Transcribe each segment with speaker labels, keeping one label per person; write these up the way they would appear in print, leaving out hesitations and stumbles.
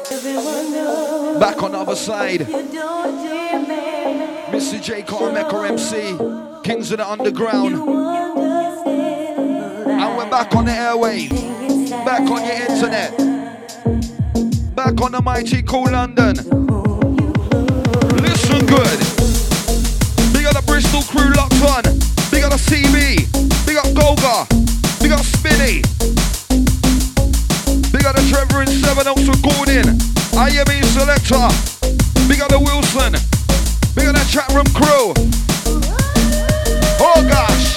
Speaker 1: Back on the other side. Mr. J. Carmaker MC, Kings of the Underground. And we're back on the airwaves. Back on your internet. Back on the mighty cool London. Listen good. Big up the Bristol crew locked on. Big up the CB. Big up Golga. Big up Spinny. Big up the Trevor and 7 Oaks recording. IME Selector. Big up the Wilson. Big up that chat room crew. Oh gosh.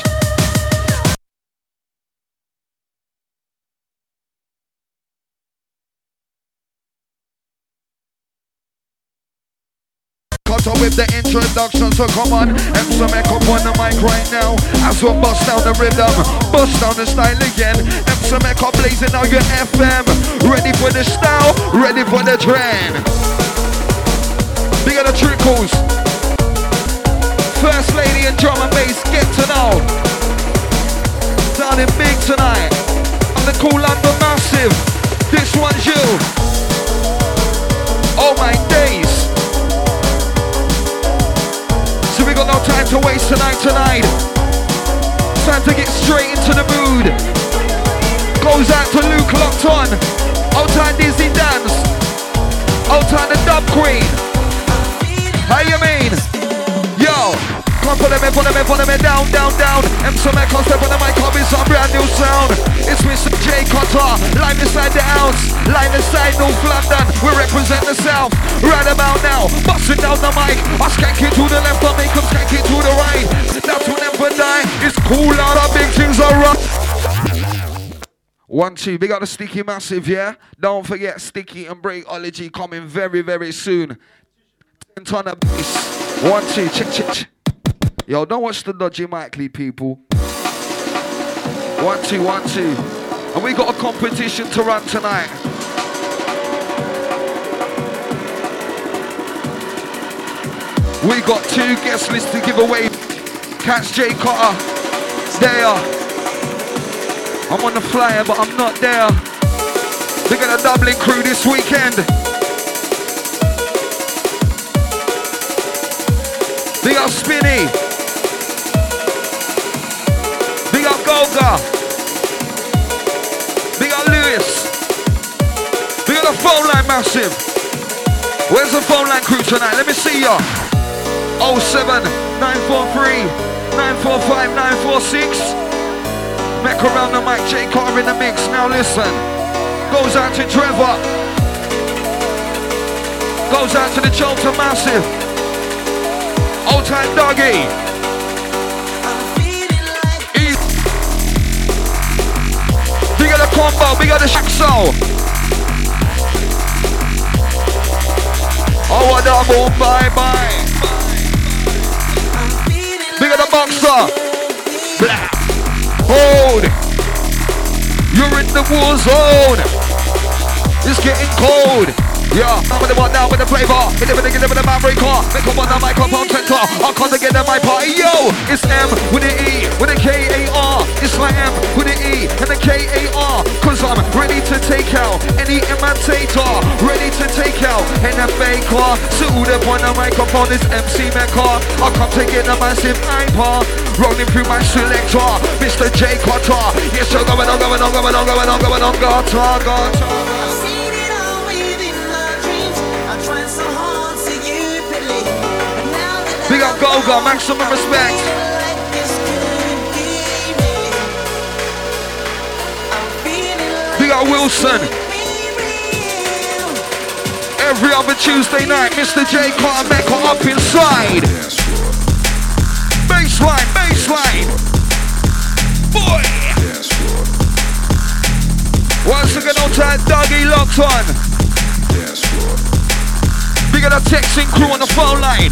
Speaker 1: Cut up with the introduction, so come on. Some echo on the mic right now. As we bust down the rhythm, bust down the style again. Some echo blazing out your FM. Ready for the style, ready for the trend. Big up the trickles. First lady and drum and bass, get to know. Sounding big tonight. I'm the cool London massive. This one's you. Oh my days. So we got no time to waste tonight. Time to get straight into the mood. Goes out to Luke locked on. Old time Dizzy Dance. Old time the Dub Queen. How you mean? Yo, come put them in, down. Some echo step on the mic, up is some brand new sound. It's Mr. J. Cotter, live inside the house, live inside North London. We represent the South, right about now. Busting down the mic, I skank it to the left, I make them skank it to the right. That's will never die, it's cool out, our big things are rough. 1, 2, big up the Sticky Massive, yeah? Don't forget Sticky and Breakology coming very, very soon. 10 ton of bass. 1, 2, check. Yo, don't watch the dodgy mic lead, people. 1, 2. And we got a competition to run tonight. We got 2 guest lists to give away. Catch J. Cotter. There. I'm on the flyer, but I'm not there. We got a Dublin crew this weekend. Big up Spinny. Big up Golga. Big up Lewis. Big up the phone line massive. Where's the phone line crew tonight? Let me see ya. 07 943 945 946. Mech around the mic, J. Carter in the mix. Now listen. Goes out to Trevor. Goes out to the Cholta Massive. Old time Doggy. Big up the combo, big up the Shaxo. Oh, what double, bye. Big up the Boxer. Blah. Hold. You're in the war zone. It's getting cold. Yeah, I'm with the one now with the flavor. Hit it with the man breaker. Make up on the microphone center. I'll come together my party. Yo, it's M with the E, with the K-A-R. It's like M with the E and the K-A-R. Cause I'm ready to take out any imitator. Ready to take out any faker. Suited up on the microphone is MC Mecca. I'll come together massive iPar. Rolling through my selector. Mr. J. Cotter. Yes, you're going on. Big up Golga, maximum respect. Big up Wilson. Every other Tuesday night, Mr. J. Carmaker up inside. Baseline. Boy. Once again, on time, Dougie locked on. Big up the texting crew on the phone line.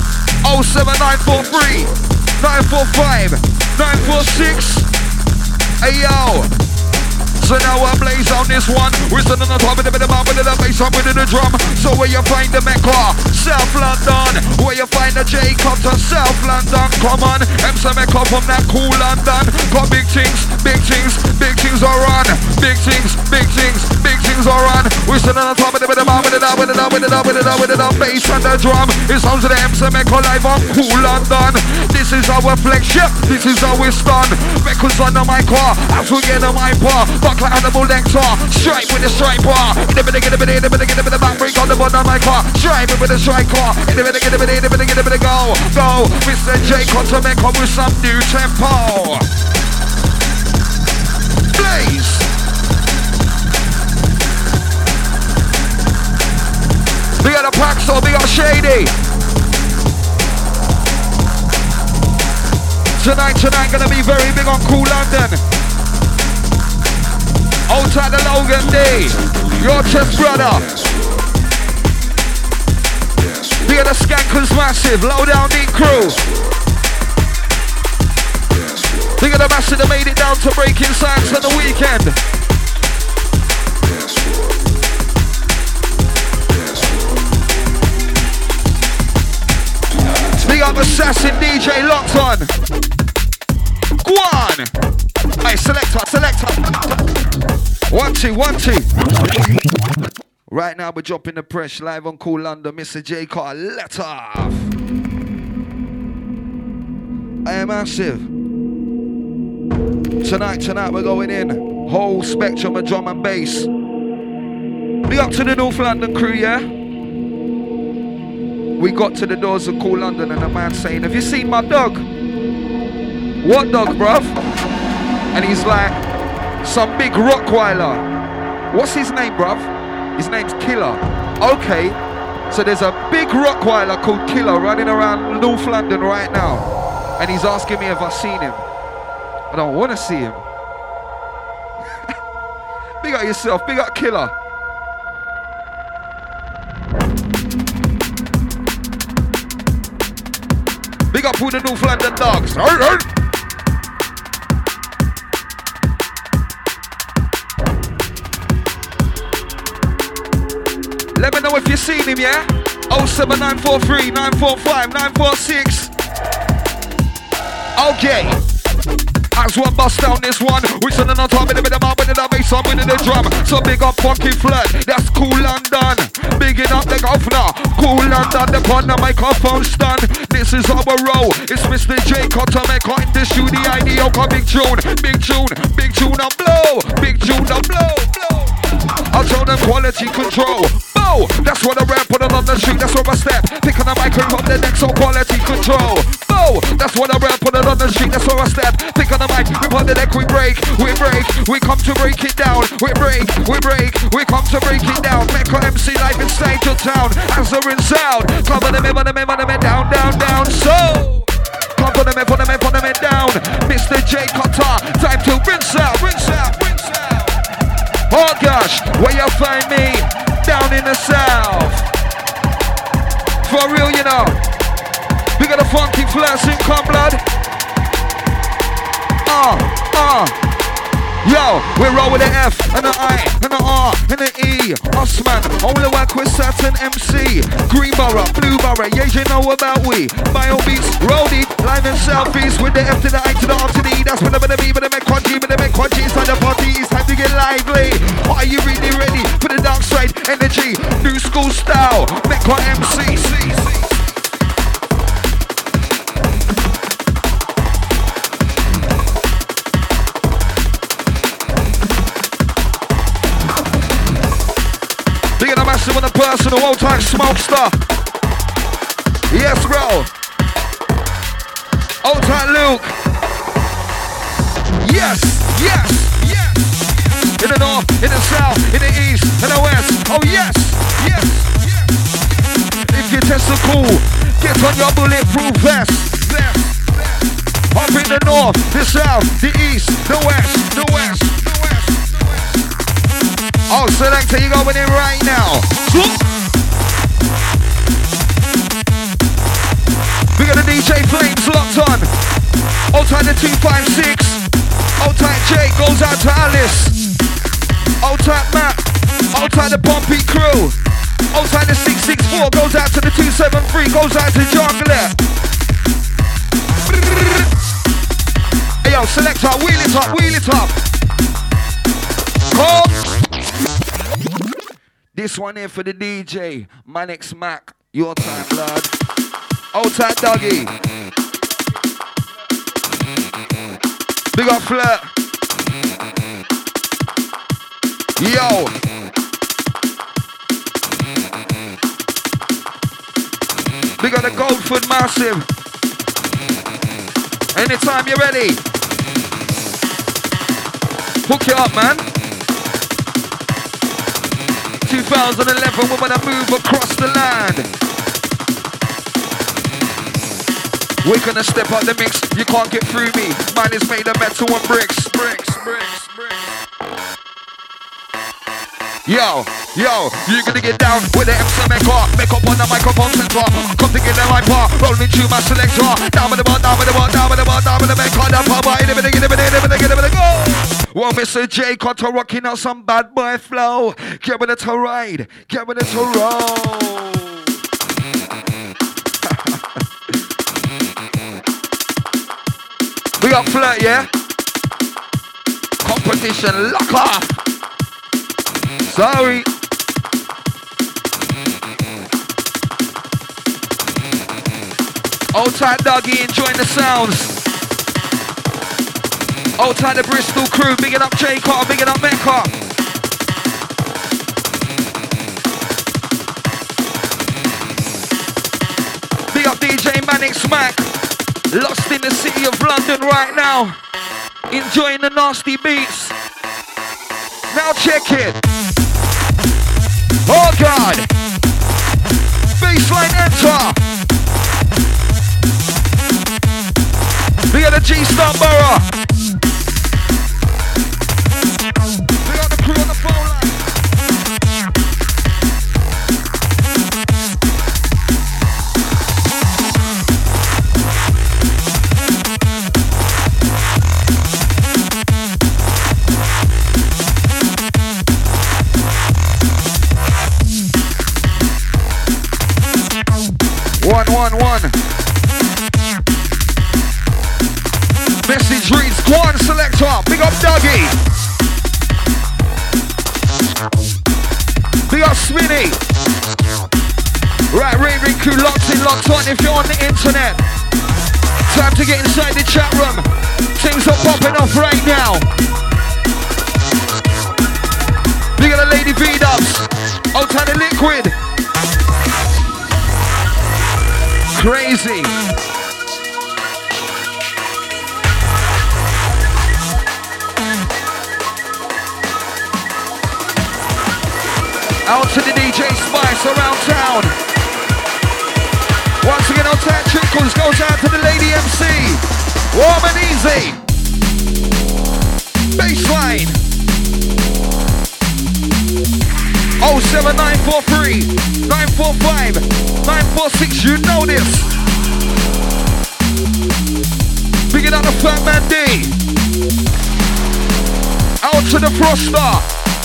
Speaker 1: 07943 945 946. Hey yo, So now I blaze on this one. We're still on the top of the bass up with the drum. So where you find the Mecca? South London. Where you find the Jacob to South London? Come on, MC Mecca from that cool London. Got big things are on. Big things are on. We're still on the top of the bass and the drum. It sounds of the MC Mecca live on cool London. This is our flagship. This is how it's done. Mecca's under my car. African on my bar. Buck like Hannibal Lecter. Strike with the strike bar. Get a bit of the back break on the bottom of my car. Strike with the strike car. Get a bit of go. Mr. J to make up with some new tempo. Blaze. We got a Paxo, we got Shady. Tonight gonna be very big on Cool London. Outside the Logan D, your chest brother. We got the Skankers Massive, Low Down Deep Crew. We got the Massive that made it down to Breaking Science on the weekend. We got Assassin DJ locked on. Go on. Hey, selector. 1, 2, 1, 2. Right now we're dropping the press live on Cool London. Mr. J Carter, let off. I am Massive. Tonight we're going in. Whole spectrum of drum and bass. Big up to the North London crew, yeah? We got to the doors of Cool London and a man saying, have you seen my dog? What dog, bruv? And he's like, some big Rottweiler. What's his name, bruv? His name's Killer. Okay, so there's a big Rottweiler called Killer running around North London right now. And he's asking me if I've seen him. I don't want to see him. Big up yourself, big up Killer. Big up all the North London dogs. Let me know if you've seen him, yeah? 07943 945 946. Okay. As one bust down this one, we send on top of the bass on with the drum. So big up Funky Flirt, that's Cool London. Bigging up the governor, Cool London, the corner microphone stand. This is our row, it's Mr. J Carter Mecca in the studio, IDO, big tune and blow, big tune and blow. I'll tell them quality control. Bow, that's what I rap on the street, that's where I step. Pick on the microphone, the next on quality control. Bow, that's what I rap on the street, that's where I step. Pick on the mic, we on the deck, we break, we come to break it down. We come to break it down. Mecca MC live in stage of town. Answer in sound. Cover them in, down. So, cover them in, down. Mr. J Carter, time to rinse out. Oh gosh, where you find me? Down in the south. For real, you know. We got a Funky Flirts in come blood. Yo, we roll with the F and the I and the R and the E. Osman, only work with certain MC. Greenborough, Blueborough, yeah, you know about we. Bio Beats, Roadie, live in Southeast with the F to the I to the R to the E. That's when the B, but the McQuadgy, inside the party. It's time to get lively. Are you really ready for the dark side energy? New school style, Mecca MC. On the personal old-time smoke star. Yes, bro. Old-time Luke. Yes. In the north, in the south, in the east, in the west. Oh, yes. If you test the cool, get on your bulletproof vest. Up in the north, the south, the east, the west. Oh, selector, you going in right now. We got the DJ Flames locked on. Old time the 256. Old time Jake goes out to Alice. Outside Matt. Outside the Pompey crew. Outside the 664. Goes out to the 273. Goes out to Jungler. Hey yo, selector, wheel it up, wheel it up. Come. This one here for the DJ, Manix Mac. Your time, lad. Outside Dougie. Big up Flirt. Yo. Big up the Goldfoot Massive. Anytime you're ready. Hook it up, man. 2011, we're gonna move across the land. We're gonna step out the mix. You can't get through me. Mine is made of metal and bricks. Bricks. Yo, you're gonna get down with the MC Mecca. Make up on the microphone center. Come together my part, rolling through my selector. Down with the bar, down with the bar, down with the bar, down with the Mecca. Down with the bar, well, Mr. J Cotter rocking out some bad boy flow. Get ready to ride, get ready to roll. We got Flirt, yeah? Competition, lock off. Sorry. Old tight Dougie enjoying the sounds. Old tight the Bristol crew, bigging up J Carter, bigging up Mecca. Big up DJ Manic Smack. Lost in the city of London right now. Enjoying the nasty beats. Now check it. Oh God. Baseline enter. We got the G-Star Borough. We got the crew on the phone line. One. Message reads, go on selector, big up Dougie. Big up Smitty. Right, Raving crew locked in, locked on if you're on the internet. Time to get inside the chat room. Things are popping off right now. Big up the Lady V-Dubs. Out on the Liquid. Crazy. Out to the DJ Spice around town. Once again, on that trickles goes out to the Lady MC. Warm and easy. Baseline. 07943 945 946. You know this. Bigging up the Fat Man D. Out to the Froster.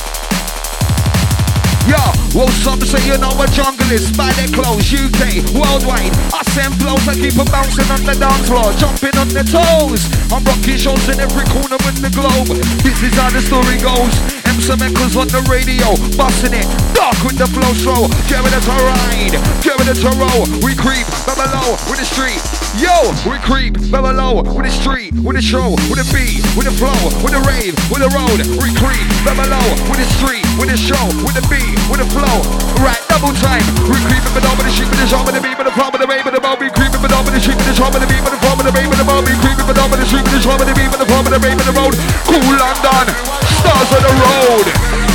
Speaker 1: Yo, well, some say you know a jungle is. Buy their clothes, UK, worldwide. I send flows, I keep them bouncing on the dance floor, jumping on their toes. I'm rocking shows in every corner in the globe. This is how the story goes. MC Echoes on the radio, busting it, dark with the flow slow. Get ready to ride, get ready to roll. We creep, below with the street. Yo, we creep, below with the street, with the show, with the beat, with the flow, with the rave, with the road. We creep, below with the street, with the show, with the beat, with the flow. Right, double time. We creeping below with the sheep, with the show, with the beat, with the flow, with the rave, with the bow. We creeping below with the sheep, with the show, with the beat, with the flow, with the rave, with the bow. We creeping below with the sheep, with the show, with the beat, with the flow, with the rave, with the road. Cool London, stars on the road.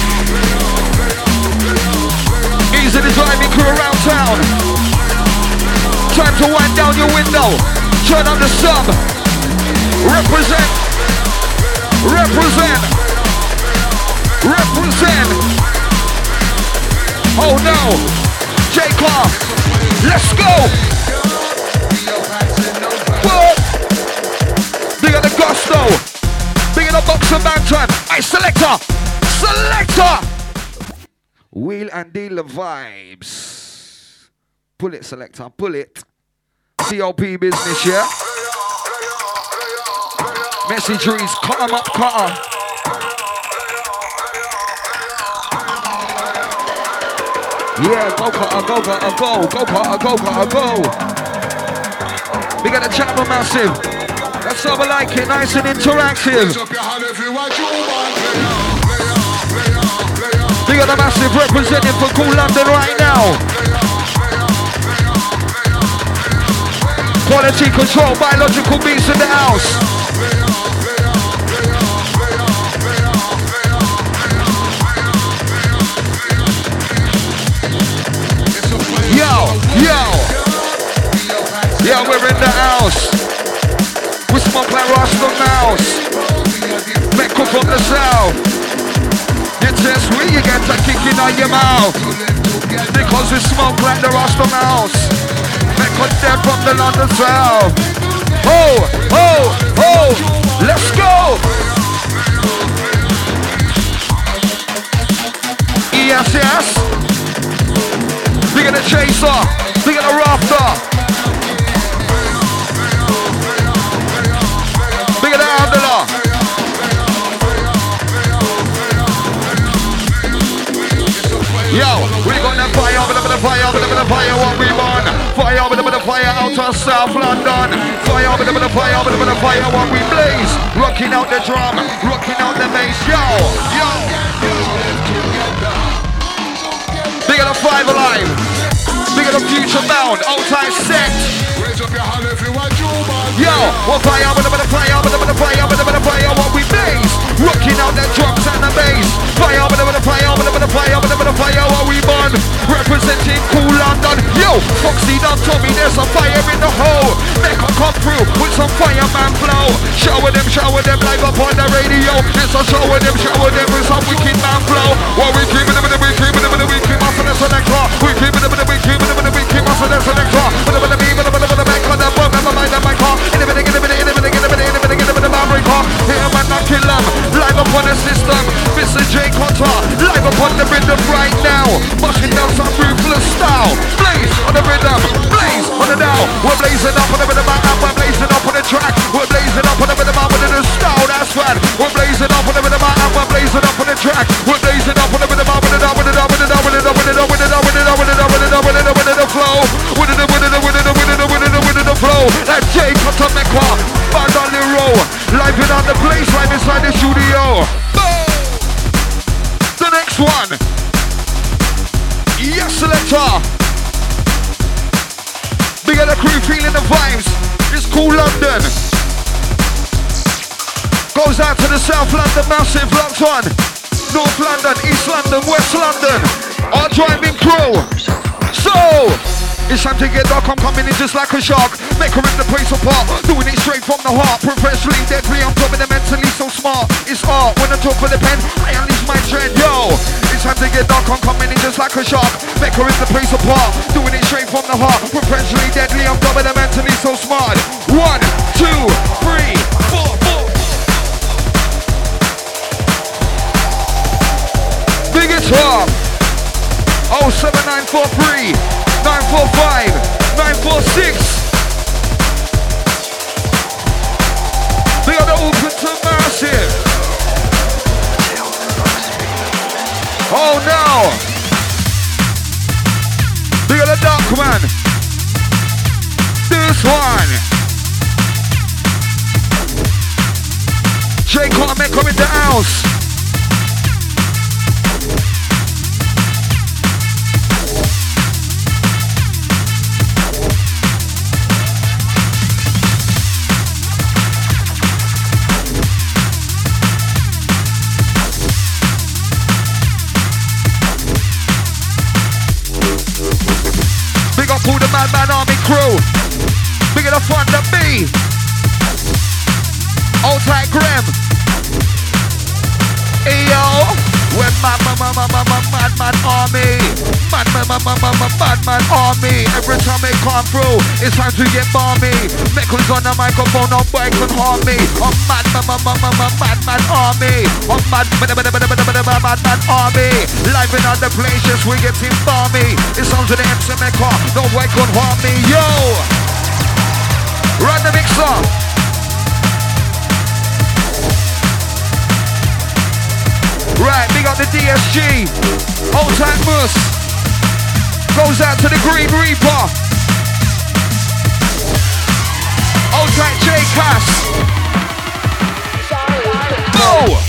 Speaker 1: Easy to driving crew around town. Time to wind down your window. Turn on the sub. Represent. Represent. Represent. Oh no. J-Clark. Let's go. Whoa. Big on the gusto. Big on the boxer man time. Hey, selector. Selector! Wheel and dealer vibes. Pull it, selector, pull it. COP business, yeah? Messy trees, cut 'em up, cut 'em. Yeah, go cutter, go cutter, go cutter, go cutter, go. We got a Chapman Massive. That's how I like it, nice and interactive. We got a Massive representing for Cool London right now. Quality control, biological beats in the house. Yeah, we're in the house. We smoke like Rasta Mouse. Make up from the south. You test where you get a kick in your mouth. Because we smoke like the Rasta Mouse. Make up there from the London south. Oh, oh, oh, let's go. Yes, yes. We got a chaser. We got a rafter. We got a handler. Yo, we got the fire, with the fire, with the fire, what we want. Fire, with the fire out of South London. Fire, with the fire, with the fire, what we blaze. Rocking out the drum, rocking out the bass. Yo, yo. We got a Five Alive. We got a Future Bound, outside set. Yo, what fire, with the fire, with the fire, with the fire, what we blaze. Rocking out the drums and the bass. Fire, with the fire, with the fire, with the fire, what we burn. Representing Cool London. Yo, Foxy done told me there's a fire in the hole. Make them come through with some fireman flow. Shower them live up on the radio. It's a shower them with some wicked man flow. What we keep it, we keep it, we keep us on the selector. We keep it, we keep it, we keep us on the selector. With the beat, with the back on the bum, never mind my car. In the minute, here man, not kill them. Live up on the system. Mr. J. Cotter, live up on the rhythm right now. Bushing down some ruthless style. Blaze on the rhythm, blaze on the now. We're blazing up on the rhythm and we're blazing up on the track. We're blazing up on the rhythm and with the style, that's right. We're blazing up on the rhythm and we're blazing up on the track. We're blazing up on the rhythm and with the flow. Like J. Cotter Mecca, band on the row. Live it on the place right inside the studio. The next one. Yes, selector. Big of the crew feeling the vibes. It's Cool London. Goes out to the South London Massive, locked on. North London, East London, West London. Our driving crew. So, it's time to get dark, I'm coming in just like a shark. Make her rip the place apart, doing it straight from the heart. Professionally deadly, I'm coming in mentally so smart. It's art, when I talk for the pen, I unleash my trend, yo. It's time to get dark, I'm coming in just like a shark. Make her rip the place apart, doing it straight from the heart. Professionally deadly, I'm coming in mentally so smart. 1, 2, 3, 4, 4. Big it up. 07943 945 946. They are the open to Massive. Oh no! They are the dark man. This one. J. Cotter come in the house. Who the Madman Army crew? Big enough fun to be. Old tight Graham. Hey yo, We're madman army. Madman army. Every time they come through, it's time to get balmy. Meckles on the microphone, no boy can harm me. I'm madman army. I'm madman army. Live in other places, we getting balmy. It sounds to the MC Mecca, no boy can harm me. Yo! Run the mixer. Right, big up the DSG. Old time Mus. Goes out to the Green Reaper. Old time J Cass. Bow!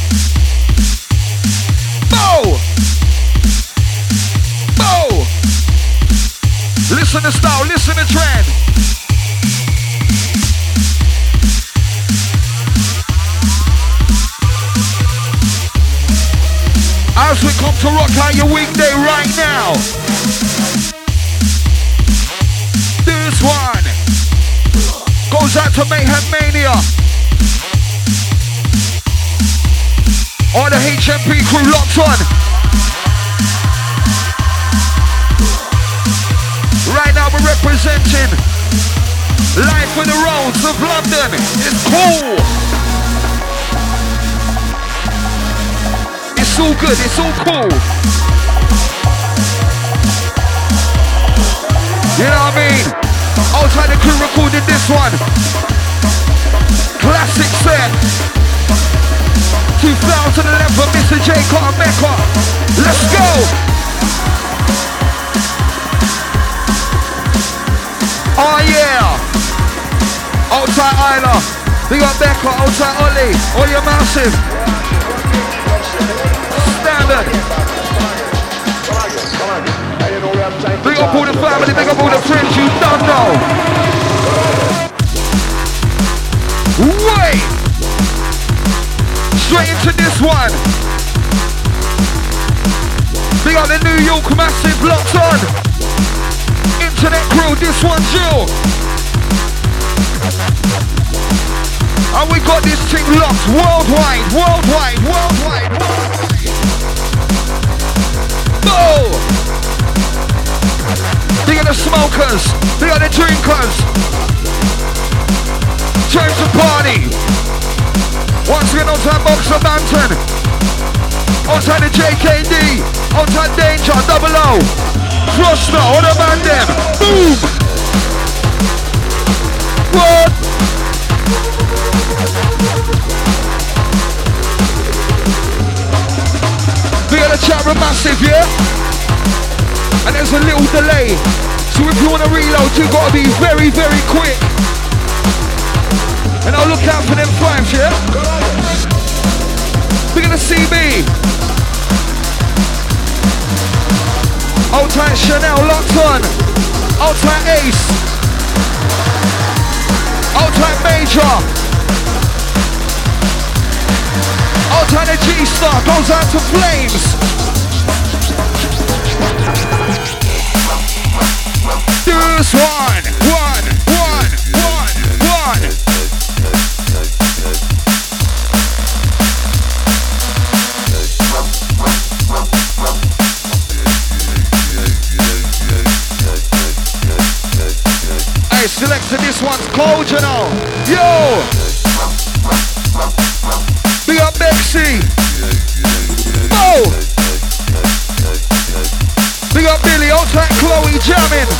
Speaker 1: Bow! Bow! Listen to style, listen to trend. As we come to rock out your weekday right now. This one goes out to Mayhem Mania. All the HMP crew locked on. Right now we're representing Life for the Roads of London. It's cool. It's all good, it's all cool. You know what I mean? I'll try the crew recorded this one. Classic set. 2011, Mr. J. Carter Mecca. Let's go! Oh yeah! Old tight Isla. We got Becca, old tight Ollie. Ollie Massive. Standard. Big up all the family, big up all the friends you don't know. Wait! Straight into this one. Big up the New York Massive locked on. Internet crew, this one's you. And we got this thing locked worldwide. Boom! Big up the smokers, big up the drinkers. Time to party. Once again, on time Boxer Mountain. On time the JKD. On time Danger, Double O. Frostner, all the man them. Boom! What? Big up the chat room Massive, yeah? And there's a little delay. So if you want to reload, you've got to be very, very quick. And I'll look out for them flames, yeah? We're gonna see me. Old tight Chanel locked on. Old tight Ace. Old tight Major. Old tight the G-Star goes out to Flames. This one. Hey, selector, this one's cold, you know. Yo! Big up Bexy. Oh! Big up Billy, old tight Chloe jamming.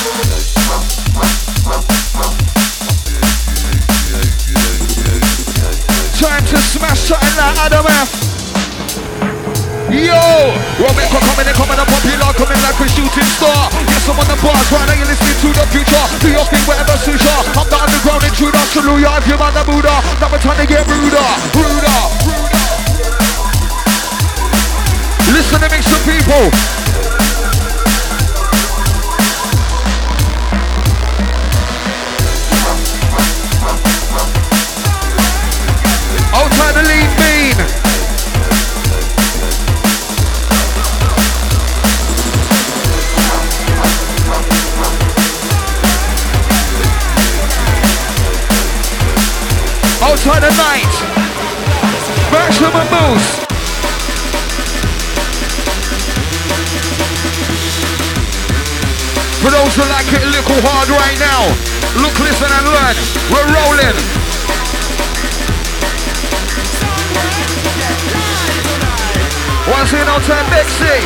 Speaker 1: Time to smash something like Adam F. Yo! Rebecca coming up popular, coming like a shooting star. Yes, I'm on the bars, right now you're listening to the future. Do your thing, whatever suits ya. I'm the underground intruder, salute ya if you're on the Buddha. Now we're trying to get ruder. Listen to me, some people. Outside the lean bean. Outside the night. Maximum boost. For those who like it a little hard right now, look, listen and learn. We're rolling. Once in on time, Bexy.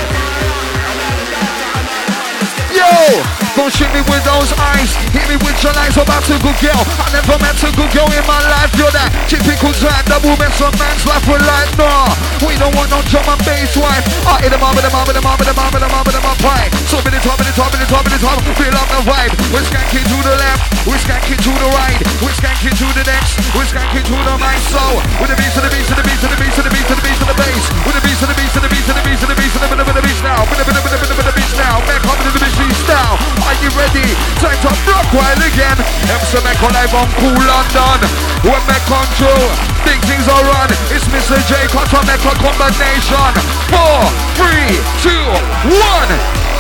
Speaker 1: Yo! Don't shoot me with those eyes, hit me with your eyes about a good girl. I never met a good girl in my life. You're that typical type that will mess a man's life with like, nah. We don't want no drum and bass wife. I hit them up, pipe. So many top, feel up the vibe. We're skanking to the left, we're skanking to the right, we're skanking to the next, we're skanking to the mic. So with the beat to the beat to the beat to the beat to the beat to the beat to the bass, with the beat to the beat to the beat to the beat to the beat to the beat to the beat now, with the beat now, back up to the beat style. Are you ready? Time to block while again. MC Mecca live on Cool London. When Mecca control, big things are run. It's Mr. J Cutter Mecca combination. 4, 3, 2, 1.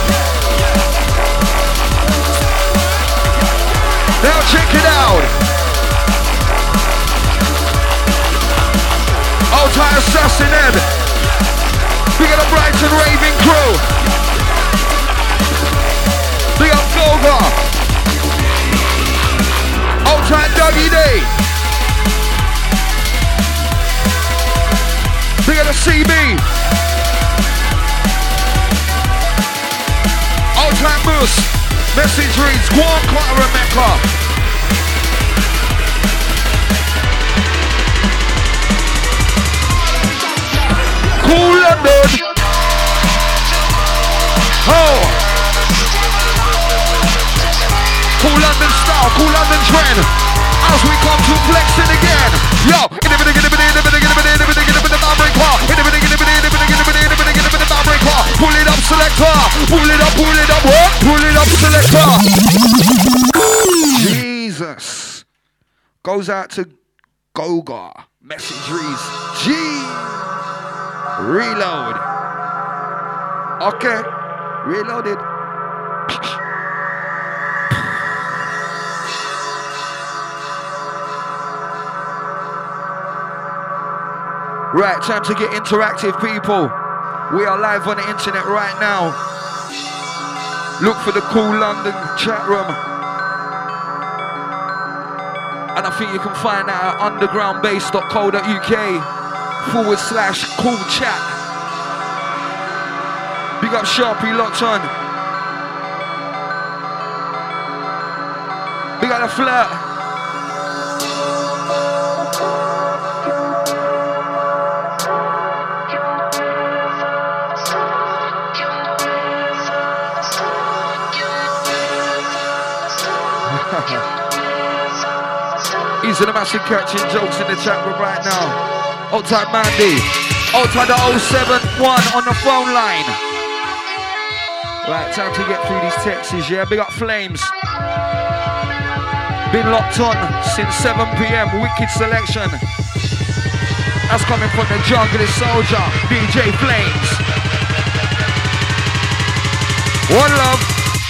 Speaker 1: Now check it out. Outside Assassin Ed. We got a Brighton raving crew. Big up Goga. Old time Dougie Day. Big up the CB. Old time Moose. Message reads Guam Carter and Mecca. Cool London. Oh. Cool London style, cool London trend. As we come to flexing again. Yo, in the pull it up, selector. Pull it up, what? Pull it up, selector. Jesus. Goes out to Goga. Message reads G. Reload. Okay. Reloaded. Right, time to get interactive, people. We are live on the internet right now. Look for the Cool London chat room. And I think you can find that at undergroundbase.co.uk/cool chat. Big up Sharpie locked on. Big up the flirt. Easy the massive catching jokes in the chat room right now. Old time Mandy. Old time the 071 on the phone line. Right, time to get through these texts, yeah? Big up Flames. Been locked on since 7 PM. Wicked selection. That's coming from the jungle soldier, DJ Flames. One love.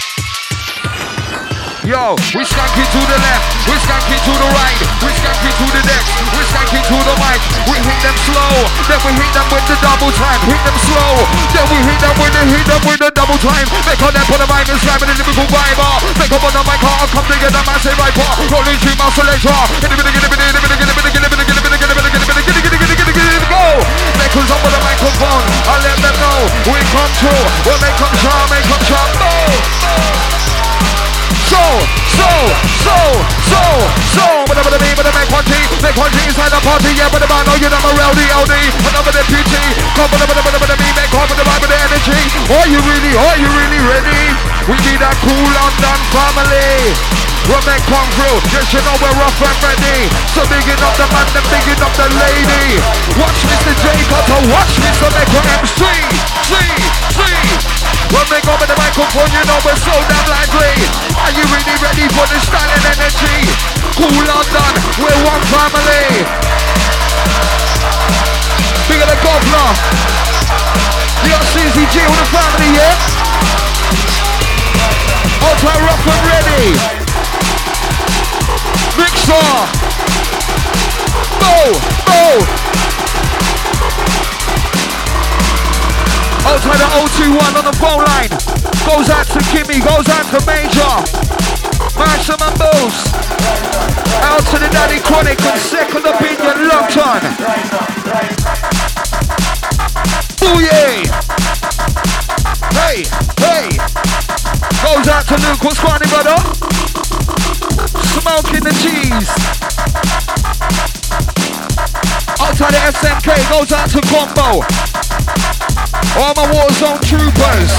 Speaker 1: Yo, we skanking to the left, we skanking to the right, we skanking to the next, we skanking to the mic. We hit them slow, then we hit them with the double time. Hit them slow, then we hit them with the double time. Make on them for the mic and slam in the lyrical vibe. Make up on the mic, I'll come together, massive viper. Rolling through my selector. Go! Make us up on the microphone, I'll let them know. We come through, we'll make them sharp, whatever the name of the make one G inside the party, yeah, but the man know you never rowdy LD, another the PT, come with the me, make one with the vibe of the energy. Are you really ready? We need that Cool London family. We'll make one through, yes you know we're rough and ready. So bigging up the man, then bigging up the lady. Watch Mr. J Cutter, watch Mr. Mecca MC. When we go with the microphone, you know we're so damn lively. Are you really ready for the style and energy? Cool London, we're one family. Big of the governor. You got CZG with the family, yeah? Ultra rough and ready. Mixer. Go. Outside the 021 on the phone line. Goes out to Kimmy, goes out to Major. Maximum Boost. Out to the Daddy Chronic and Second Opinion locked on. Booyah! Hey, hey! Goes out to Luke, what's going on, brother? Smoking the cheese. Out to the SMK, goes out to Combo. All my Warzone troopers.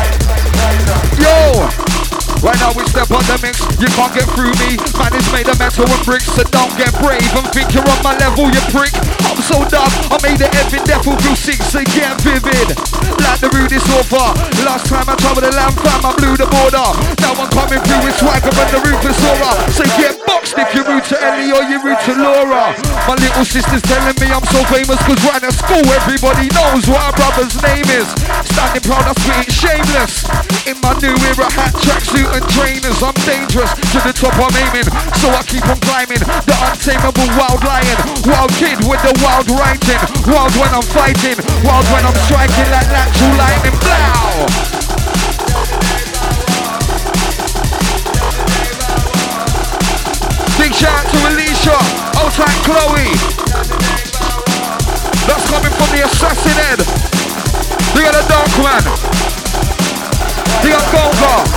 Speaker 1: Yo! Right now we step on the mix, you can't get through me. Man is made of metal and bricks, so don't get brave and think you're on my level, you prick. I'm so dark, I made the Evan Devil feel sick, so get vivid. Like the rudest offer. Last time I traveled the land fam, I blew the border. Now I'm coming through with swagger and the ruthless aura. So get boxed if you're rude to Ellie or you're rude to Laura. My little sister's telling me I'm so famous, cause right at school everybody knows what our brother's name is. Standing proud, I spit it shameless. In my new era hat, tracksuit and trainers, I'm dangerous, to the top I'm aiming, so I keep on climbing. The untamable wild lion, wild kid with the wild writing. Wild when I'm fighting, wild when I'm striking like natural lightning. Blow! Big shout out to Alicia, outside Chloe. That's coming from the assassin head. We got a dark man. We got Golga.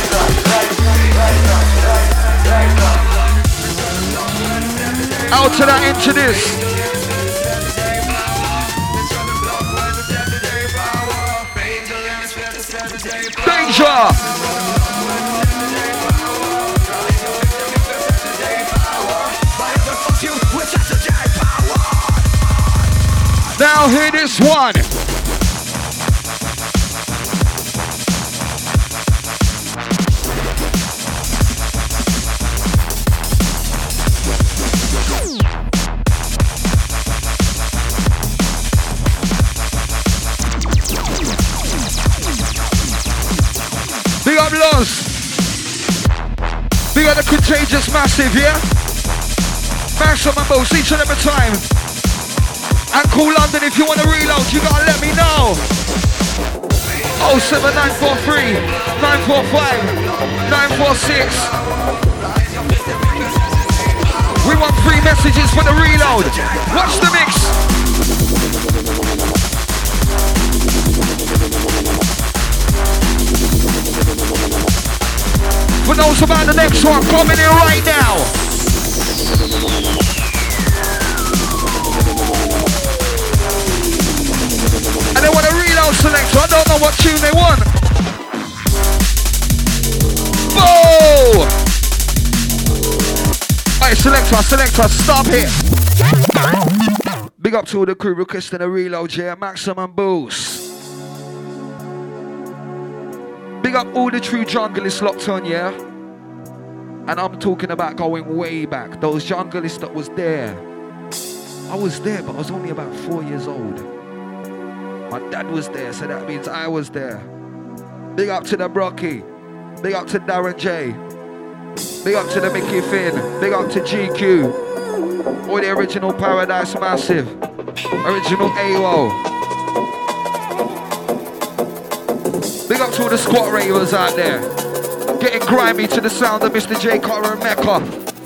Speaker 1: Out to that, into this. Danger! Now hear this one. Big up Loz. Big up the Contagious Massive, yeah? Maximum Boost each and every time. And Cool London, if you want to reload, you gotta let me know. 07943 945 946. We want 3 messages for the reload. Watch the mix. For those about the next one, coming in right now. And they want a reload selector. I don't know what tune they want. Whoa! Alright, selector, stop here. Big up to all the crew requesting a reload, yeah. Maximum Boost. Big up all the true junglists locked on, yeah? And I'm talking about going way back. Those junglists that was there. I was there, but I was only about 4 years old. My dad was there, so that means I was there. Big up to the Brocky. Big up to Darren J. Big up to the Mickey Finn. Big up to GQ. All the original Paradise Massive. Original AWOL. Big up to all the squat ravers out there. Getting grimy to the sound of Mr. J. Carter and Mecca.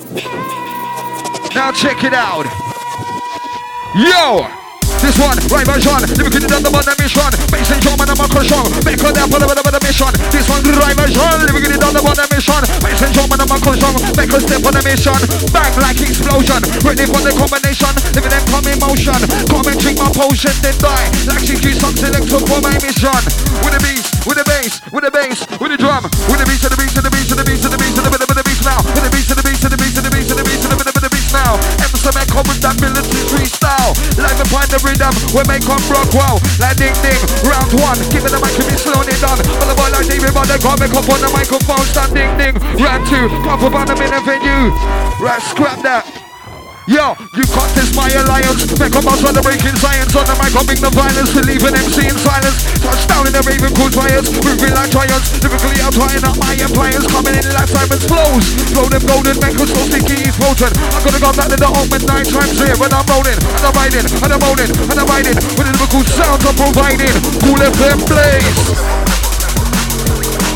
Speaker 1: Now check it out. Yo! This one, right version, lyrical down the bottom mission. Bass and drum and I'm a crushon. Back on that for the mission. This one, right version, lyrical down the bottom mission. Bass and drum and I'm a crushon. Back a step on the mission. Bang like explosion. Ready for the combination. Living them come in motion. Come and drink my potion, then die. Like she keeps some selector for my mission. With the beats, with the bass, with the bass, with the drum. With the beats, to the beats, to the beats, to the beats, to the beats, to the beats now. With the beats, to the beats, to the beats, to the beats, to the beats, to the beats now. Emerson and come with that military freestyle. Live and find the rhythm, we make come rock wow. Like ding ding, round one, give it the mic and be slowing it down. All about like David, but they can't make up on the microphone. Stand ding ding, round two, come up on the minute venue. Right, scrap that. Yo, you can't test my alliance. Make up us on the breaking science. On the mic, I'll bring the violence to leave an MC in silence. Touchdown in the Raven Cool Fires. Moving like giants. Lyrically outlining up my appliance. Coming in like Simon's flows. Flow them golden, make us so sticky, he's potent. I'm gonna go back to the home at 9 times here. When I'm rolling, and I'm riding, and I'm moaning, and I'm riding. With the lyrical sounds I'm providing. Cool FM Blaze.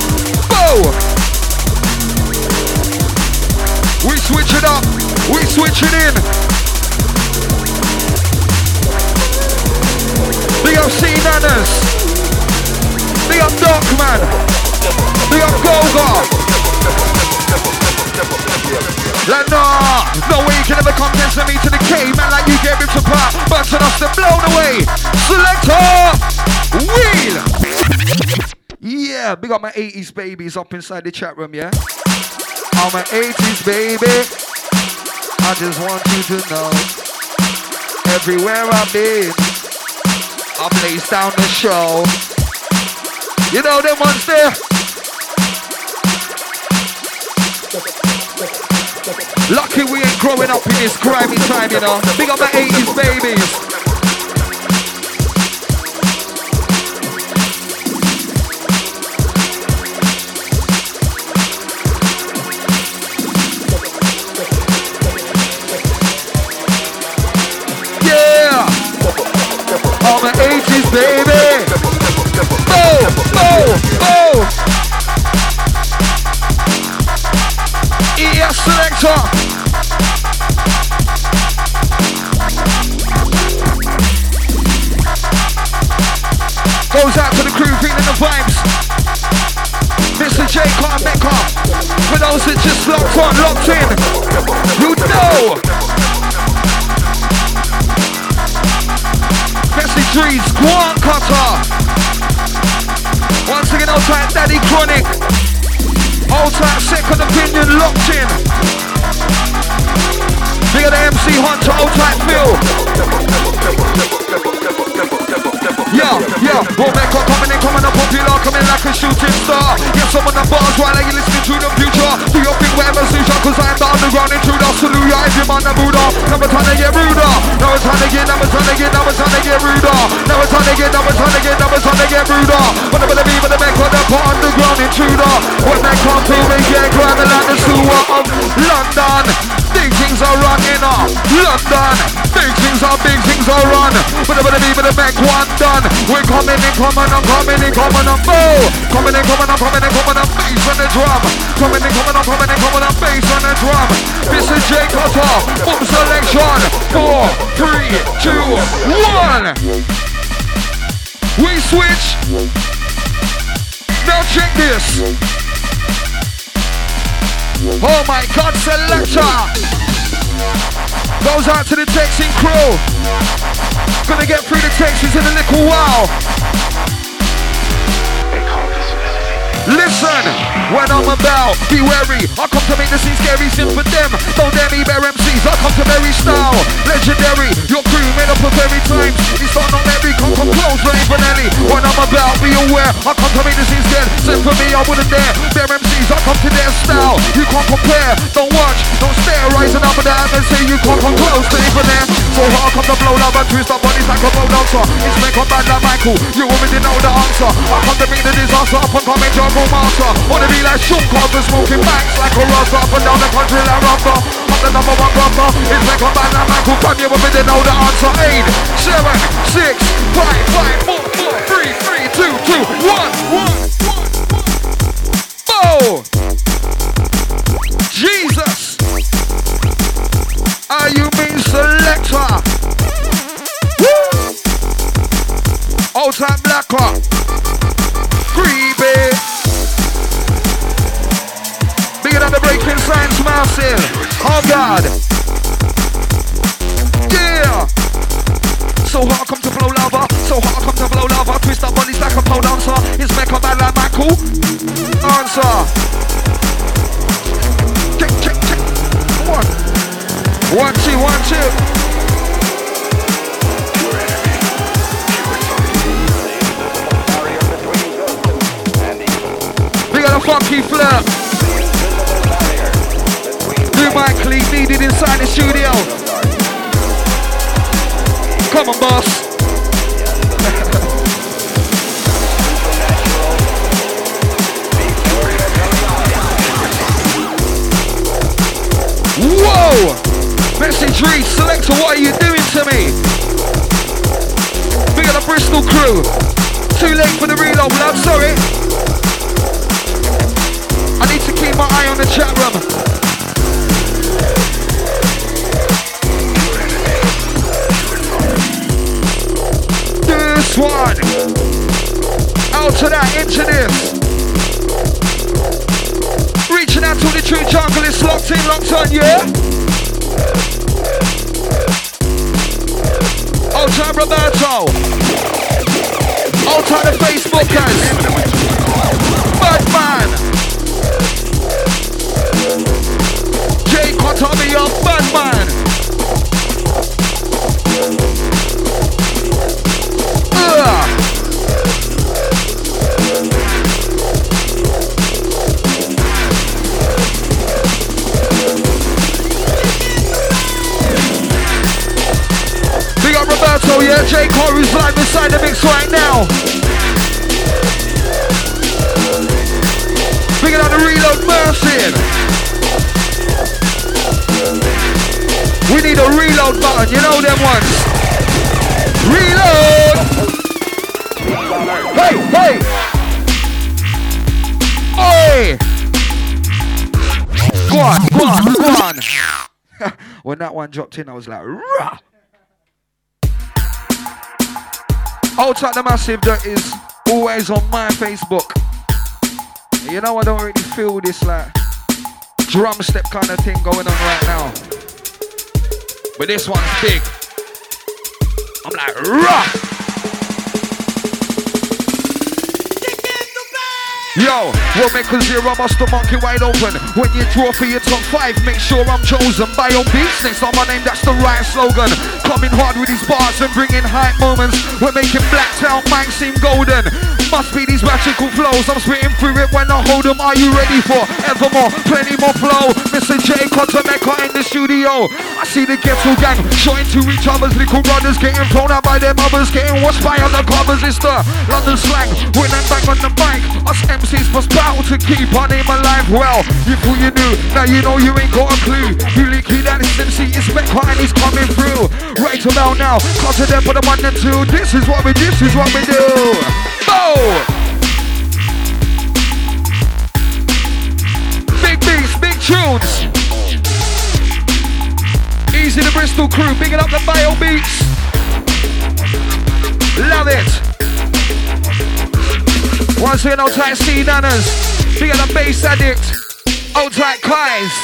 Speaker 1: Whoa! We switch it up. We switch it in. Big up C-Nanners. Big up Darkman. Big up Golga. Like, nah, no way you can ever come against me to the K, man, like you get ripped apart, bouncing off the blown away. Selector, wheel. Yeah, big up my 80s babies up inside the chat room, yeah? I'm an 80s baby. I just want you to know, everywhere I've been, I blaze down the show. You know them ones there? Lucky we ain't growing up in this grimy time, you know. Big up my 80s babies. Yeah! I'm an 80s baby. Oh! ES Selector. Goes out to the crew feeling the vibes. Mr. J. Carter Mecca. For those that just locked on, locked in, you know. Messi Trees, Guan Cutter. Once again, old time Daddy Chronic. Old time Second Opinion, locked in. Bigger the MC Hunter, old time Phil. Yeah, Raw Mecca coming up popular, coming like a shooting star. Yes, I'm on the bars while you're listening to the future. Do your thing whatever suits you, cause I'm the underground intruder. Salute ya if you're on the Buddha. Never time to get ruder. Never time to get ruder. Never time to get ruder. Whatever the beat of the Mecca, the underground intruder. When they come to me, get grinding like the sewer of London. Big things are running up London. Big things are run. Whatever the beat of the Mecca, one done. We're coming in, coming on, bow. Coming in, coming on, bass on the drum. Coming on, bass on the drum. This is J. Cutter, boom selection. 4, 3, 2, 1. We switch. Now check this. Oh my God, Selector. Goes out to the texting crew. Gonna get through the texts in a little while. Listen, when I'm about, be wary. I come to make the scene scary, sin for them. Don't dare me, bear MCs, I come to Mary style. Legendary, your crew made up of every times. It's not Mary, come close, Ray Vanelli. When I'm about, be aware. I come to make the scene scared. Sin for me, I wouldn't dare. Bear MCs, I come to their style. You can't compare, don't watch, don't stare. Rising up in the atmosphere, you can't come close to even there. So I come to blow love and twist up bodies like a road dancer. It's make up bad like Michael, you already know the answer. I come to meet the disaster, up and come and jungle master. Wanna be like Sean Carter, smoking backs like a rasta. Up and down the country like Rasta. I'm the number one rapper. It's make up bad like Michael, come you already know the answer. 8, 7, 6, 5, 4, 4, 3, 3, 2, 2, 1. Oh! Jesus! Are you mean Selector? Woo! Old time Blacker. Creepy. Bigger than the breaking science massive. Oh God. Yeah. So hard come to blow lava. So hard come to blow lava. Twist up bodies like a pole dancer. It's make a man like Michael. Answer. Check. 1, 2, 1, 2. Got a funky flirt. New mic clean needed inside the studio. Come on, boss. Whoa! Message read, Selector, what are you doing to me? We got a Bristol crew. Too late for the reload, blood, sorry. chat room. This one. Out to that, into this. Reaching out to the true jungle, it's locked in, locked on, yeah? Out to Roberto. Out to the Facebookers. Batman. Jay Kotomi of Batman. Big up Roberto, yeah? Jay Corey's live inside the mix right now. Big up the reload Mercy. We need a reload button, you know them ones. Reload! Hey, hey! Oi! Go on, go on, go on! When that one dropped in, I was like, rah! Outside the Massive, that is always on my Facebook. You know, I don't really feel this like drum step kind of thing going on right now. But this one's big. I'm like, rah! Yo, we'll make a zero, bust the monkey wide open. When you draw for your top 5, make sure I'm chosen by your beats. Next on my name, that's the right slogan. Coming hard with these bars and bringing hype moments. We're making Blacktown minds seem golden. Must be these magical flows, I'm spitting through it when I hold them. Are you ready for evermore? Plenty more flow. Mr. J Kotomeka in the studio. I see the Ghetto gang showing to each other's little brothers, getting thrown out by their mothers, getting washed by other covers. It's the London slang, win and back on the mic. Us MCs must battle to keep our name alive. Well, you thought you knew, now you know you ain't got a clue. You liquid that is MC, it's Mecca and he's coming through. Right about now, cut to them for the 1 and 2. This is what we do. Bow! Big beats, big tunes. Easy the Bristol crew, bigging up the Bio Beats. Love it. Once again, old tight C Nanners. Big up the Bass Addict. Old tight Kais.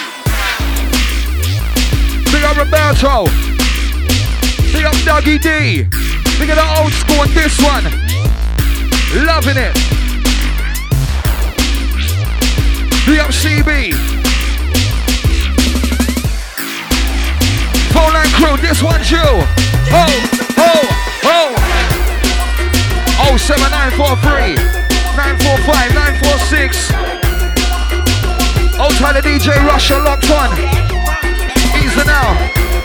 Speaker 1: Big up Roberto. Big up Dougie D. Big up the old school on this one. Loving it. Big up CB. Phone line crew, this one's you. Ho, ho, ho. 07943 945 946. Old time the DJ Russia locked on. Easy now.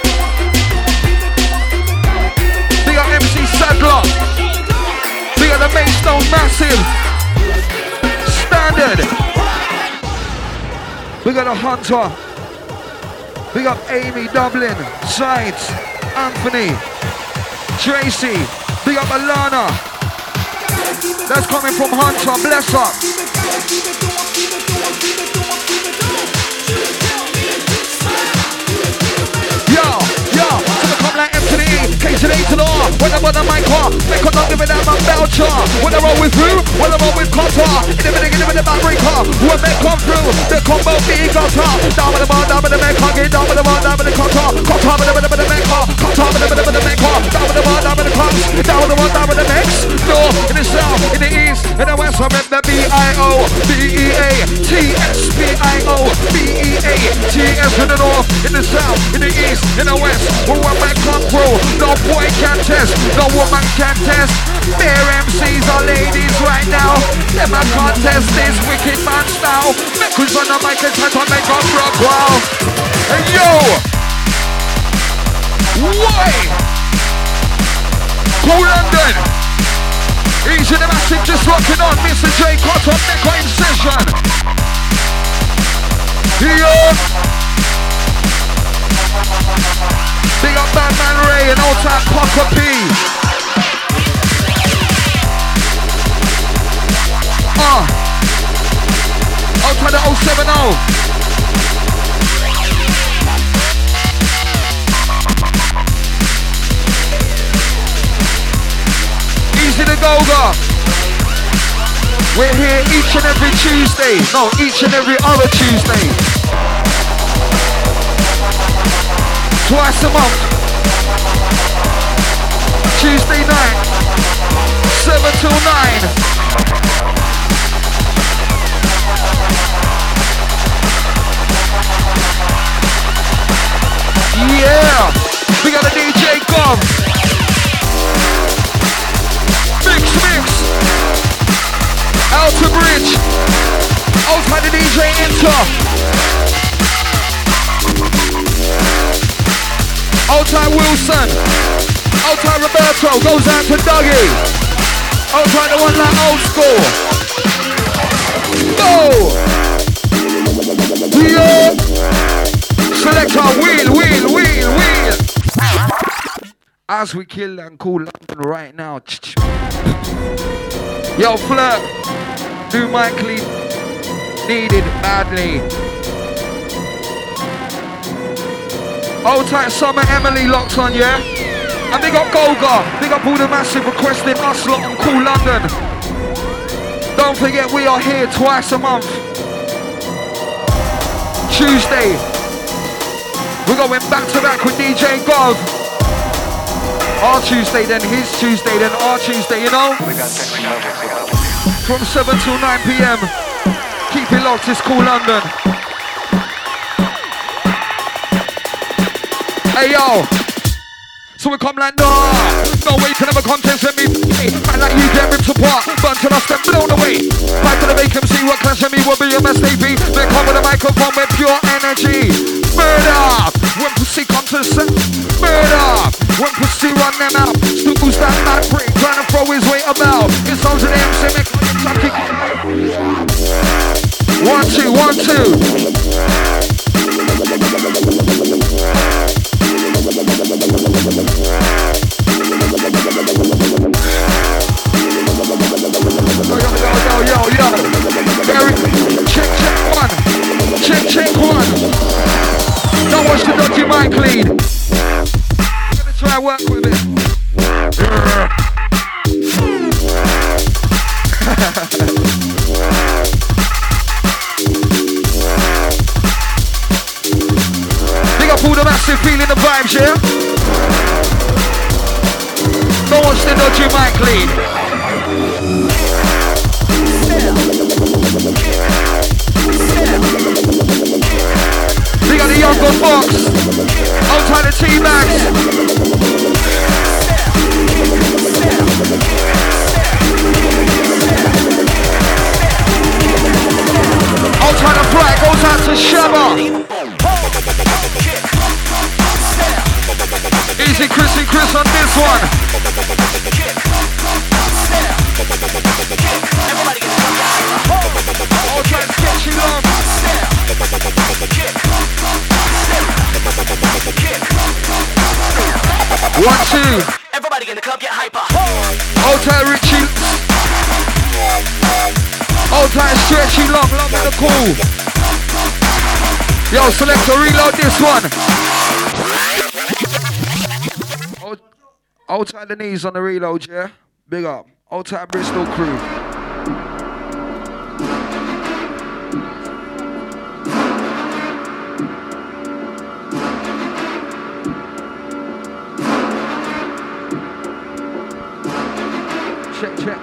Speaker 1: Big up MC Sadler. Big up the Maidstone Massive. Standard. Big up the Hunter. Big up Amy Dublin. Sides. Anthony. Tracy. Big up Alana. That's coming from Hunter, bless up. Yo, so come like M to the E, K to the A to the R. When I'm on the mic, make a not give it out my Belcher. When I roll with who? When I roll with Cotter. In the beginning, with the back breaker. When they come through, the combo being got up. Down with the bar, down with the maker, get down with the bar, down with the Cotter. Cotter with the maker, Cotter with the maker. Down with the bar, down with the cops. Down with the bar, down with the mix. North, in the south, in the east, in the west, I rep the B-I-O, B-E-A, T-S, B-I-O, B-E-A, T-S in the north, in the south, in the east, in the west. When one man come through, no boy can test, no woman can test. Bare MCs are ladies right now. Never contest this wicked man style. Because on the mic and try to make us rock wow. Hey yo! Why? Cool London! Easy the Massive just rocking on. Mr. J Cotter, Mecca in session. Yeah! Big up Batman Ray and old time Poker P. Old Outside the 070. Easy to go, go. We're here each and every Tuesday. No, each and every other Tuesday. Twice a month. Tuesday night. 7 till 9. Yeah. We got a DJ Gov. Mix. Outer Bridge. Outside the DJ Inter. Outside Wilson. Outside Roberto. Goes out to Dougie. Outside the one like old school. Go! Yeah. Selector, wheel. As we kill and cool London right now. Yo, Flirt. New mic clean. Needed badly. Old tight Summer Emily locked on, yeah? And big up Golga. Big up all the massive requesting us lot on Cool London. Don't forget we are here twice a month. Tuesday. We're going back to back with DJ Gov. Our Tuesday, then his Tuesday, then our Tuesday, you know? From 7 till 9 p.m. Keep it locked, it's Cool London. Hey yo! So we come like, nah, no way you can ever contest with me. Man like you get ripped apart, burnt to dust and blown away. Fight to the vacancy, what clash of me will be a mistake. They come with a microphone with pure energy. Murder! When pussy comes to set. Murder! When pussy run them out. Stools that mad prick, trying to throw his weight about. It sounds to the MC, make one, two. Yo. Very check one. Check one. Don't watch the dodgy mic lead. I'm gonna try and work with it. Big up all the massive feeling the vibes, yeah? Don't watch the dodgy mic lead. We got the younger Fox. Outside the T-Max. Outside the flag goes out to Shabba. Easy Chris on this one. Outside sketchy long. 1, 2.
Speaker 2: Everybody in the club get hyper.
Speaker 1: Outside Richie. Outside stretchy long in the cool. Yo, Selector, reload this one. Outside the knees on the reload, yeah? Big up. Outside Bristol crew. Check.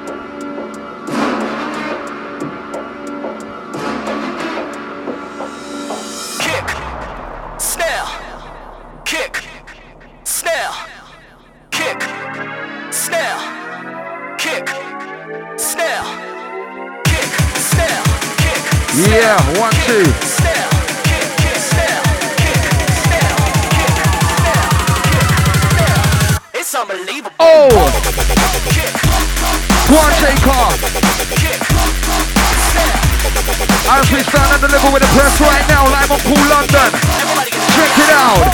Speaker 2: Kick, snare, kick, snare, kick, snare, kick, snare, kick, snare, kick.
Speaker 1: Yeah, 1, 2.
Speaker 2: Snare, kick, snare, kick, snare, kick, snare, kick. It's unbelievable.
Speaker 1: Oh! One take off. As we stand and deliver with the press right now, live on Cool London. Check it out.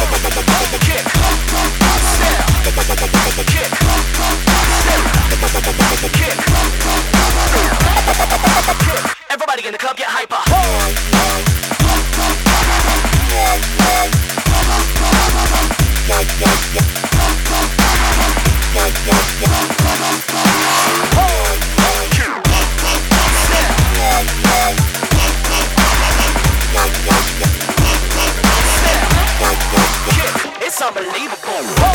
Speaker 2: Everybody in the club get hyper. It's unbelievable.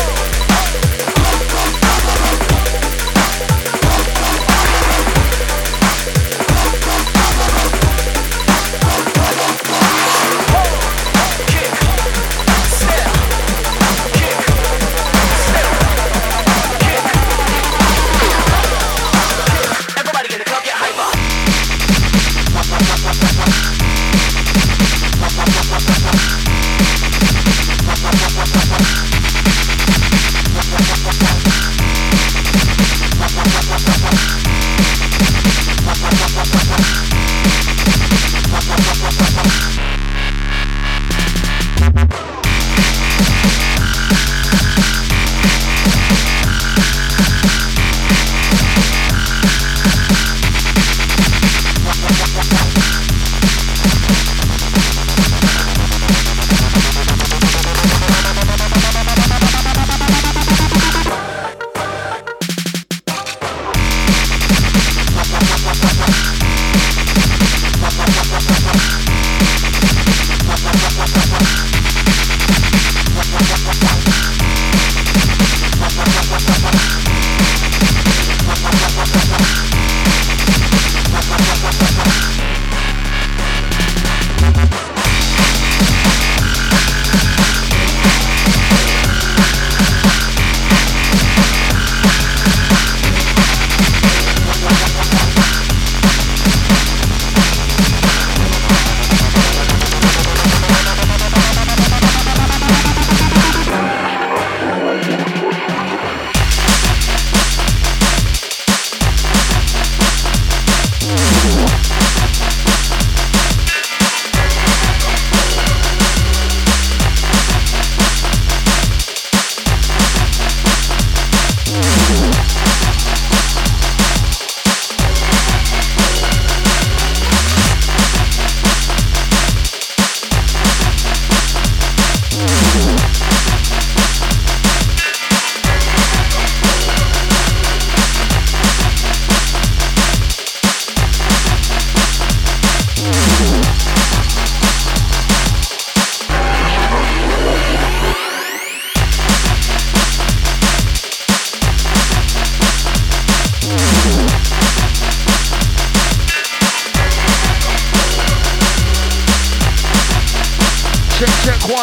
Speaker 1: Check 1-1.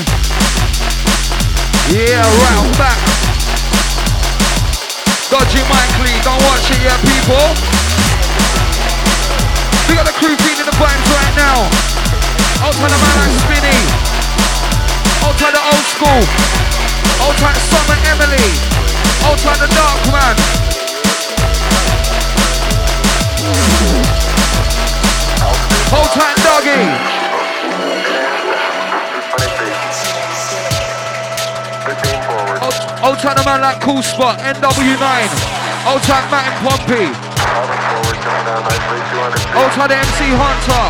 Speaker 1: Yeah, right, I'm back. Dodgy Mike Lee, don't watch it yet, people. We got the crew feeding the vibes right now. Outside the man like Spinny. Outside the old school. Outside Summer Emily. Outside the Dark Man. Hold tight, doggy. Old time the man like Cool Spot, NW9. Old time Matt and Pompey. Old time the MC Hunter.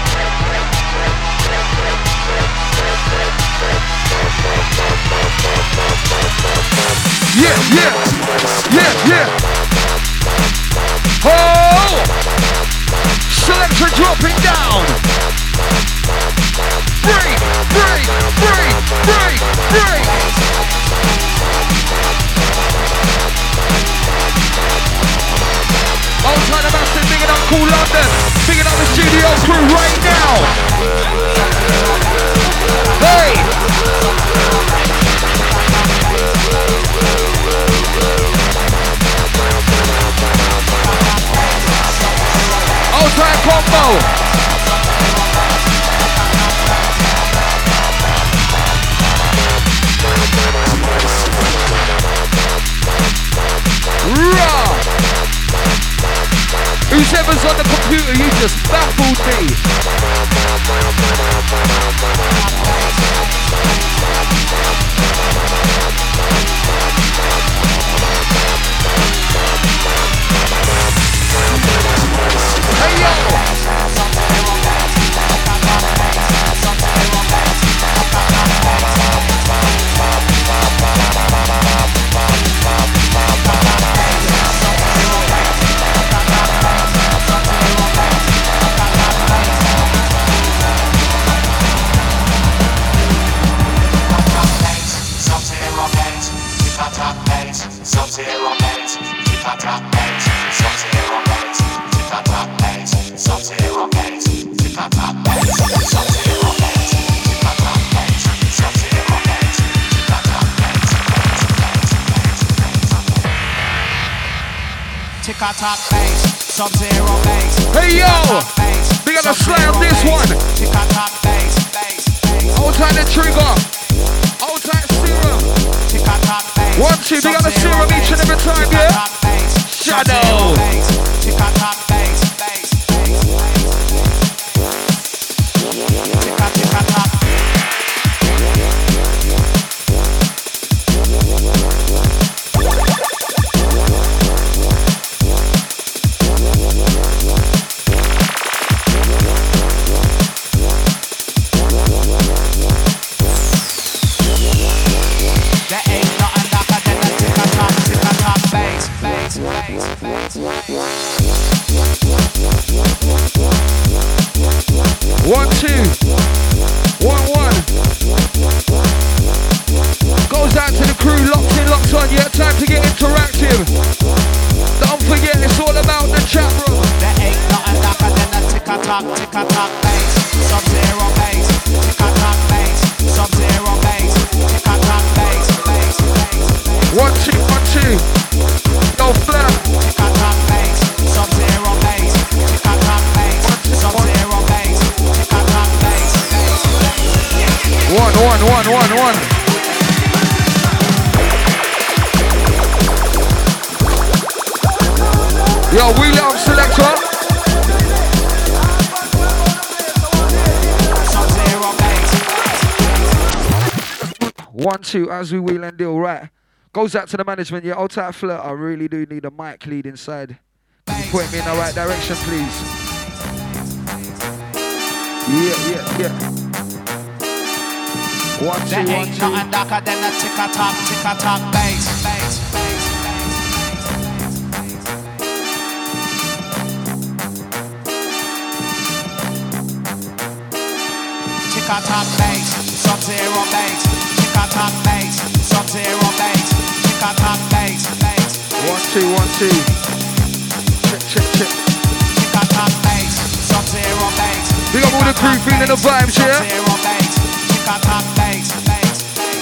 Speaker 1: Yeah. Oh! Selector dropping down. Break. Outside the massive, bigging up Cool London, bigging up the studio crew right now. Hey! Outside combo. Whoever's on the computer, you just baffled me. Hey yo!
Speaker 3: tick-a-tock bass, sub-zero bass.
Speaker 1: Hey yo, we got to slay on this one.
Speaker 3: Tick-a-tock bass, bass, bass.
Speaker 1: Hold tight the trigger. Hold tight serum.
Speaker 3: Tick-a-tock bass.
Speaker 1: 1, 2, we got a serum each and every time, yeah? Shadow.
Speaker 3: Tick-a-tock bass, bass, bass. Tick-a-tick-a-tock.
Speaker 1: 1, 2, 1, 1. Goes out to the crew, locked in, locked on. Yeah, time to get interactive. Don't forget, it's all about the chat room.
Speaker 3: There ain't nothing darker than a tick-a-tock bass, sub-zero bass, tick-a-tock bass, sub-zero bass, tick-a-tock bass, bass, bass.
Speaker 1: 1, 2, 1, 2. Go flat.
Speaker 3: Tick-a-tock bass, sub-zero bass, tick-a-tock bass, sub-zero bass, tick-a-tock bass, bass.
Speaker 1: 1, 1, 1, 1, 1. Yo, wheel it up, selector.
Speaker 3: Sub-zero bass.
Speaker 1: 1, 2, as we wheel and deal, right. Goes out to the management, yeah, old tight flirt. I really do need a mic lead inside. Can you point me in the right direction, please? Yeah. 1, 2,
Speaker 3: There
Speaker 1: 1,
Speaker 3: ain't
Speaker 1: 2.
Speaker 3: nothing darker than a tick-a-tock bass, bass, bass. Tick-a-tock bass, sub-zero bass, tick-a-tock bass, sub-zero bass, tick-a-tock bass, bass.
Speaker 1: 1, 2, 1, 2. Check.
Speaker 3: Tick-a-tock bass, sub-zero bass.
Speaker 1: Big up all the crew feeling the vibes, yeah?
Speaker 3: Sub-zero bass, tick-a-tock bass, bass, bass.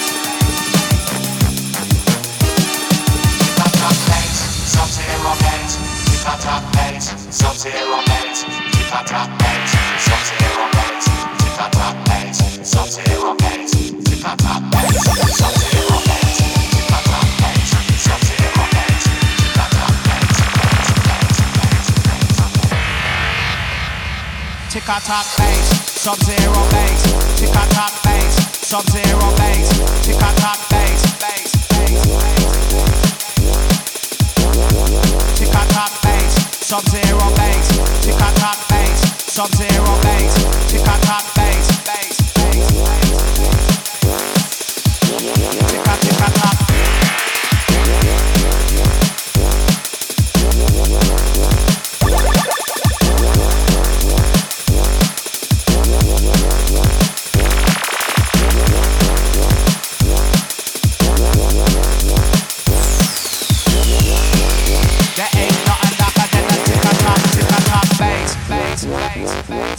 Speaker 3: Tick-a-tock bass, sub-zero bass, tick-a-tock bass, sub-zero bass, tick-a-tock bass, sub-zero bass. Tick-a-tock bass, sub-zero bass, tick-a-tock bass, sub-zero bass, tick-a-tock bass, sub-zero bass, tick-a-tock bass, tick-a-tock bass, sub-zero bass, tick-a-tock bass, sub-zero bass, tick-a-tock bass, bass, bass, tick-a-tock bass, sub-zero bass, tick-a-tock bass, sub-zero bass, tick-a-tock bass, bass, bass, tick-a-tick-a-tock. There ain't nothing darker than a tick-a-tock bass, bass, bass, bass.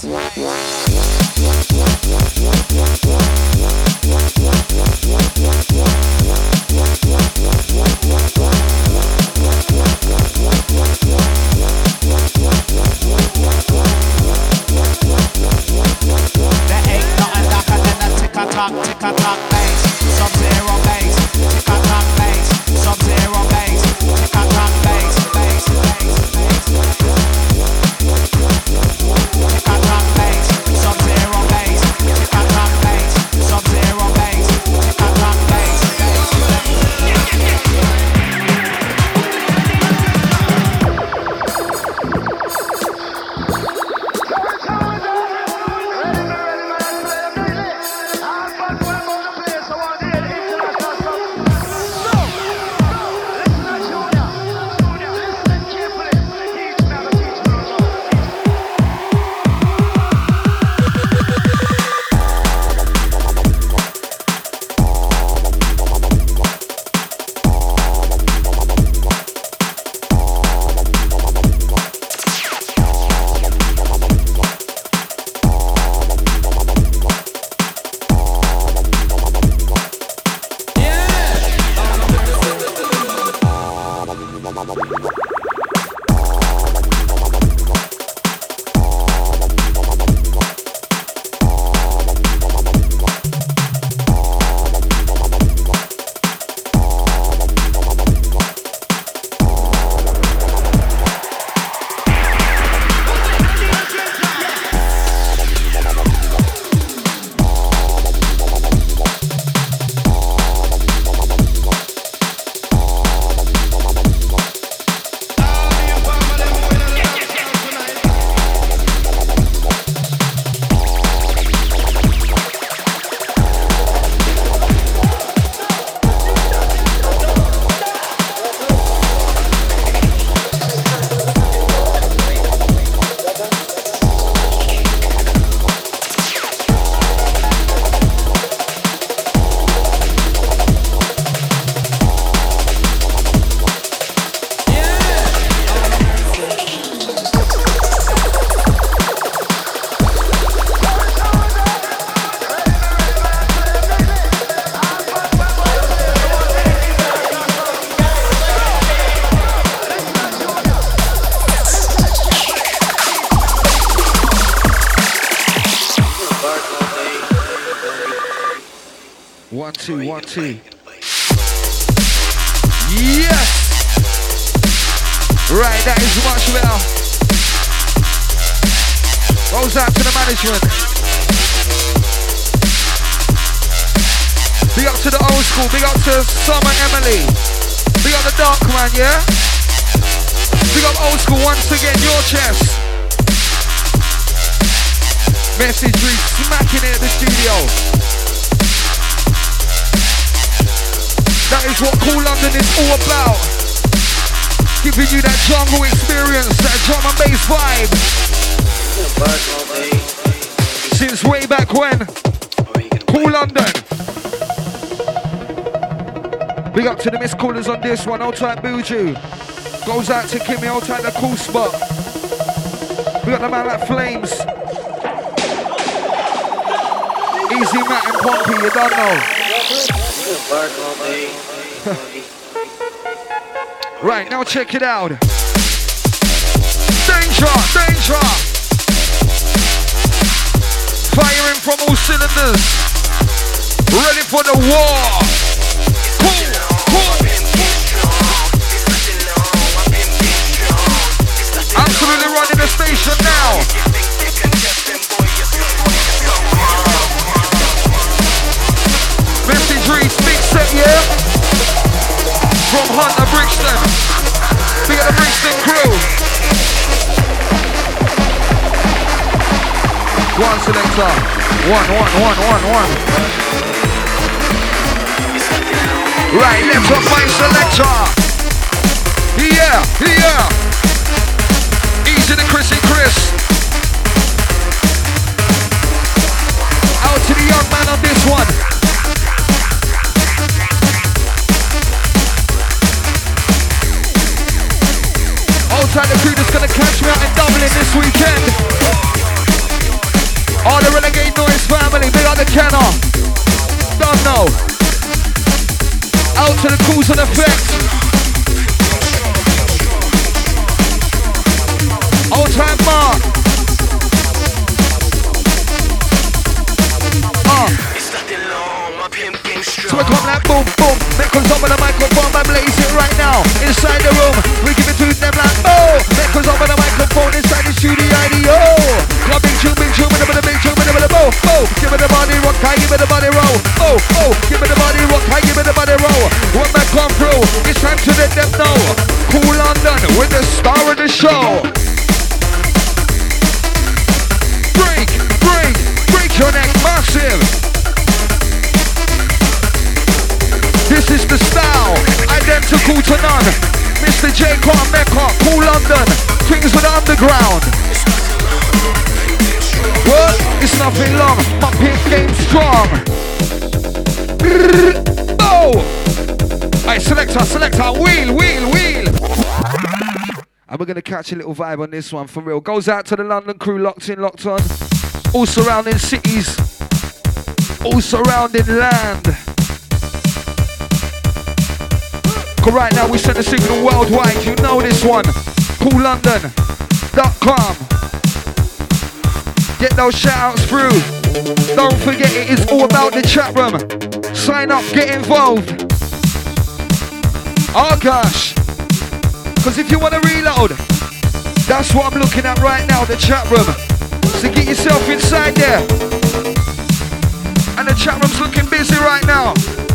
Speaker 3: There ain't nothing darker than a tick-a-tock bass, sub-zero bass, tick-a-tock bass, sub-zero bass, tick-a-tock bass, bass, bass, bass. Tick-a-tock bass, sub-zero bass, tick-a-tock bass, sub-zero bass, tick-a-tock bass, bass, bass.
Speaker 1: 1, 2, 1, 2. Yes! Right, that is much better. Goes out to the management. Big up to the old school, big up to Summer Emily. Big up the dark man, yeah? Big up old school once again, your chest. Message read smacking it at the studio. That is what Cool London is all about. Giving you that jungle experience, that drum and bass vibe. Since way back when. Cool London. Big up to the missed callers on this one. Old type Buju. Goes out to Kimmy, old type the cool spot. We got the man like Flames. Easy Matt and Pompey, you don't know. Right, now check it out. Danger, danger. Firing from all cylinders. Ready for the war. Absolutely running the station now. Message reads, big set, yeah? From Hunter Brixton. Big at the Brixton crew. One selector. One. Right, let's up my selector. Yeah. Easy to Chrissy Chris. Out to the young man on this one. Old time the crew that's gonna catch me out in Dublin this weekend. All the Renegade Noise family, big on the Kenner. Don't know. Out to the Cause and Effect. Old time Mark. So we come like boom, boom. Make us up with the microphone, I blaze it right now. Inside the room, we give it to them like oh. Make us up with the microphone inside the studio IDO. Come big tune, with a big tune, with a bow, bow. Give it the body rock, high, give it the body roll. Oh, give it the body rock, high, give it the body roll. When I come through, it's time to let them know. Cool London with the star of the show. Break your neck, massive. This is the style, identical to none. Mr. J. Carl Mecca, Cool London, Kings of the Underground. What? It's nothing long, my pit game's strong. Oh! Alright, selector, wheel. And we're gonna catch a little vibe on this one for real. Goes out to the London crew, locked in, locked on. All surrounding cities, all surrounding land. Right now we send a signal worldwide, you know this one. CoolLondon.com. Get those shout outs through. Don't forget it is all about the chat room. Sign up, get involved. Oh gosh. Because if you want to reload, that's what I'm looking at right now, the chat room. So get yourself inside there. And the chat room's looking busy right now.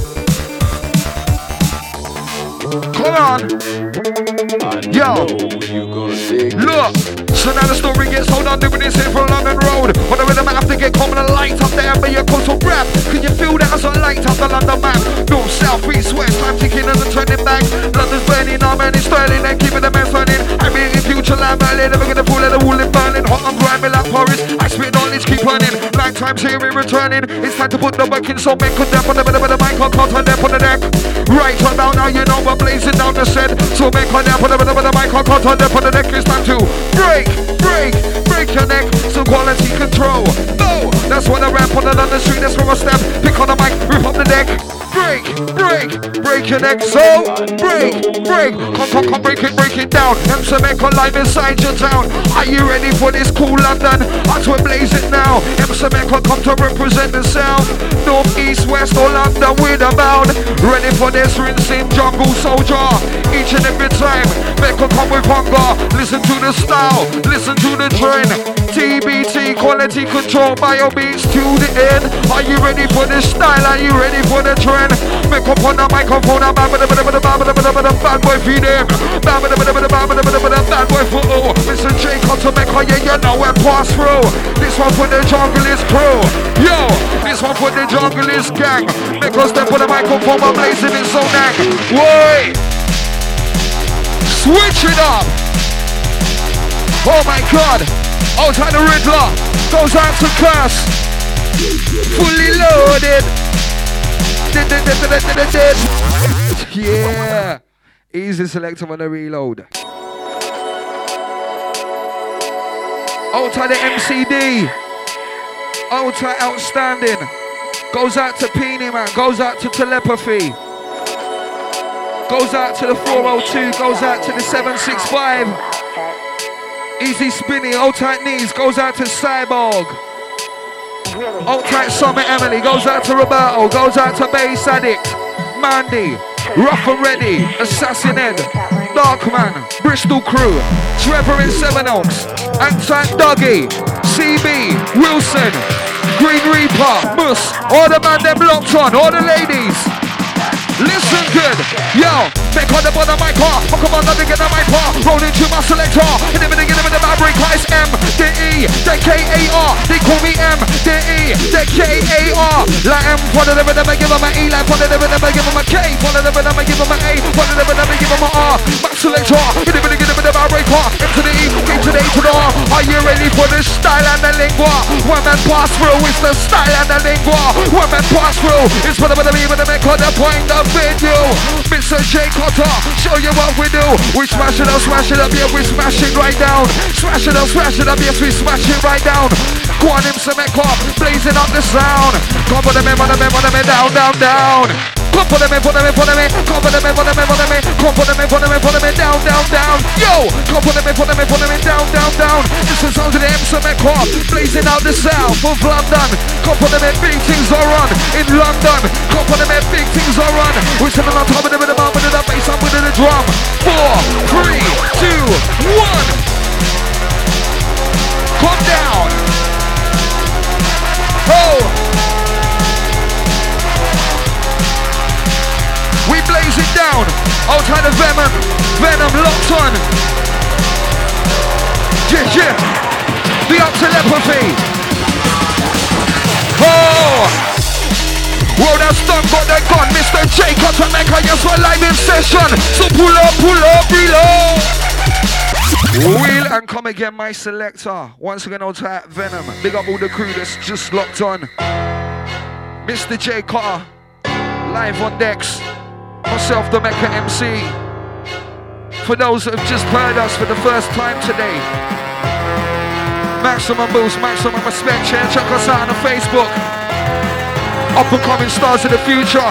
Speaker 1: Come on. Yo. Look. So now the story gets told on doing this here from London Road. On the rhythm I have to get common and light up there, but your coastal rap. Can you feel that as I light up the London map? North, south, east, west, time ticking and turning back. London's burning, I'm burning, sterling, and keeping the man turning. I'm in future land, early, never gonna pull at the wall and burning. Hot and grimy like porridge. I spit knowledge, keep burning. Night times here, we're returning. It's time to put the work in, so men could dap on the bed of the mic, I can't turn up on the deck. Right about now, you know we're blazing down the set. So men could dap on the bed of the mic, I can't turn up on the deck. It's time to break your neck, some quality control. Oh, that's what I rap on the London street, that's where I step. Pick on the mic, rip up the deck. break, break your neck, so break, come, break it down. MC Mecca live inside your town. Are you ready for this cool London? As we blaze it now. MC Mecca come to represent the sound. North, east, west, or London with a bound. Ready for this rinsing jungle soldier. Each and every time, Mecca come with hunger. Listen to the style, listen to the trend. TBT, quality control, bio beats to the end. Are you ready for this style? Are you ready for the trend? Make up on the microphone, I'm bad boy feed him. Bad boy for all. Mr. J, come to make her, yeah, you know where pass through. This one for the junglist crew. Yo, this one for the junglist gang. Make us step on the microphone, I'm blazing it so dang. Wait. Switch it up. Oh my God. Outside the Riddler. Goes out to Curse. Fully loaded. Yeah. Easy selector on the reload. Outside the MCD. Outside outstanding. Goes out to Peony Man. Goes out to Telepathy. Goes out to the 402. Goes out to the 765. Easy spinning, old tight knees, goes out to Cyborg. Old tight Summer Emily, goes out to Roberto, goes out to Bass Addict, Mandy, Rough and Ready, Assassin Ed, Darkman, Bristol Crew, Trevor in Seven Oaks, Anti Dougie, CB, Wilson, Green Reaper, Mus, all the man them locked on, all the ladies. Listen good, yo, make on the bottom of my car, come on, let me get on my car, roll into my selector, and then the fabric is M, the E, the K-A-R, they call me M, the E, the K-A-R, like M, one of them, I give them an E, like one of them, I give them a K, one of them, I give them an A, one of them, I give them an R, my selector, and then the fabric car, M to the E, K to the A to the R, are you ready for the style and the lingua? One man pass through, it's the style and the lingua, one man pass through, it's for the me, when they make on the point of video. Mr. J Cotter, show you what we do. We smash it up, yeah, we smash it right down. Smash it up, yes, we smash it right down. Go on, MC Mecca, blazing up the sound. Come on, down. Come for them, come for them, down. Yo, come for them, down. This is sound of the MC Mecca, blazing out the south of London. Come for them, big things are on in London. Come for them, big things are on. We're sitting on top of them with the bomb, with the bass, and with the drum. 4, 3, 2, 1. Come down. Oh. We blaze it down. Outside of Venom locked on. Yeah. The up Telepathy. Oh. Well, that's done, got that gun. Mr. J, cut to make a yes, we're live in session. So pull up, reload. Wheel and come again, my selector. Once again, outside Venom. Big up all the crew that's just locked on. Mr. J Cotter, live on decks. Myself, the Mecca MC. For those that have just heard us for the first time today, maximum boost, maximum respect. Check us out on the Facebook. Up and coming stars of the future.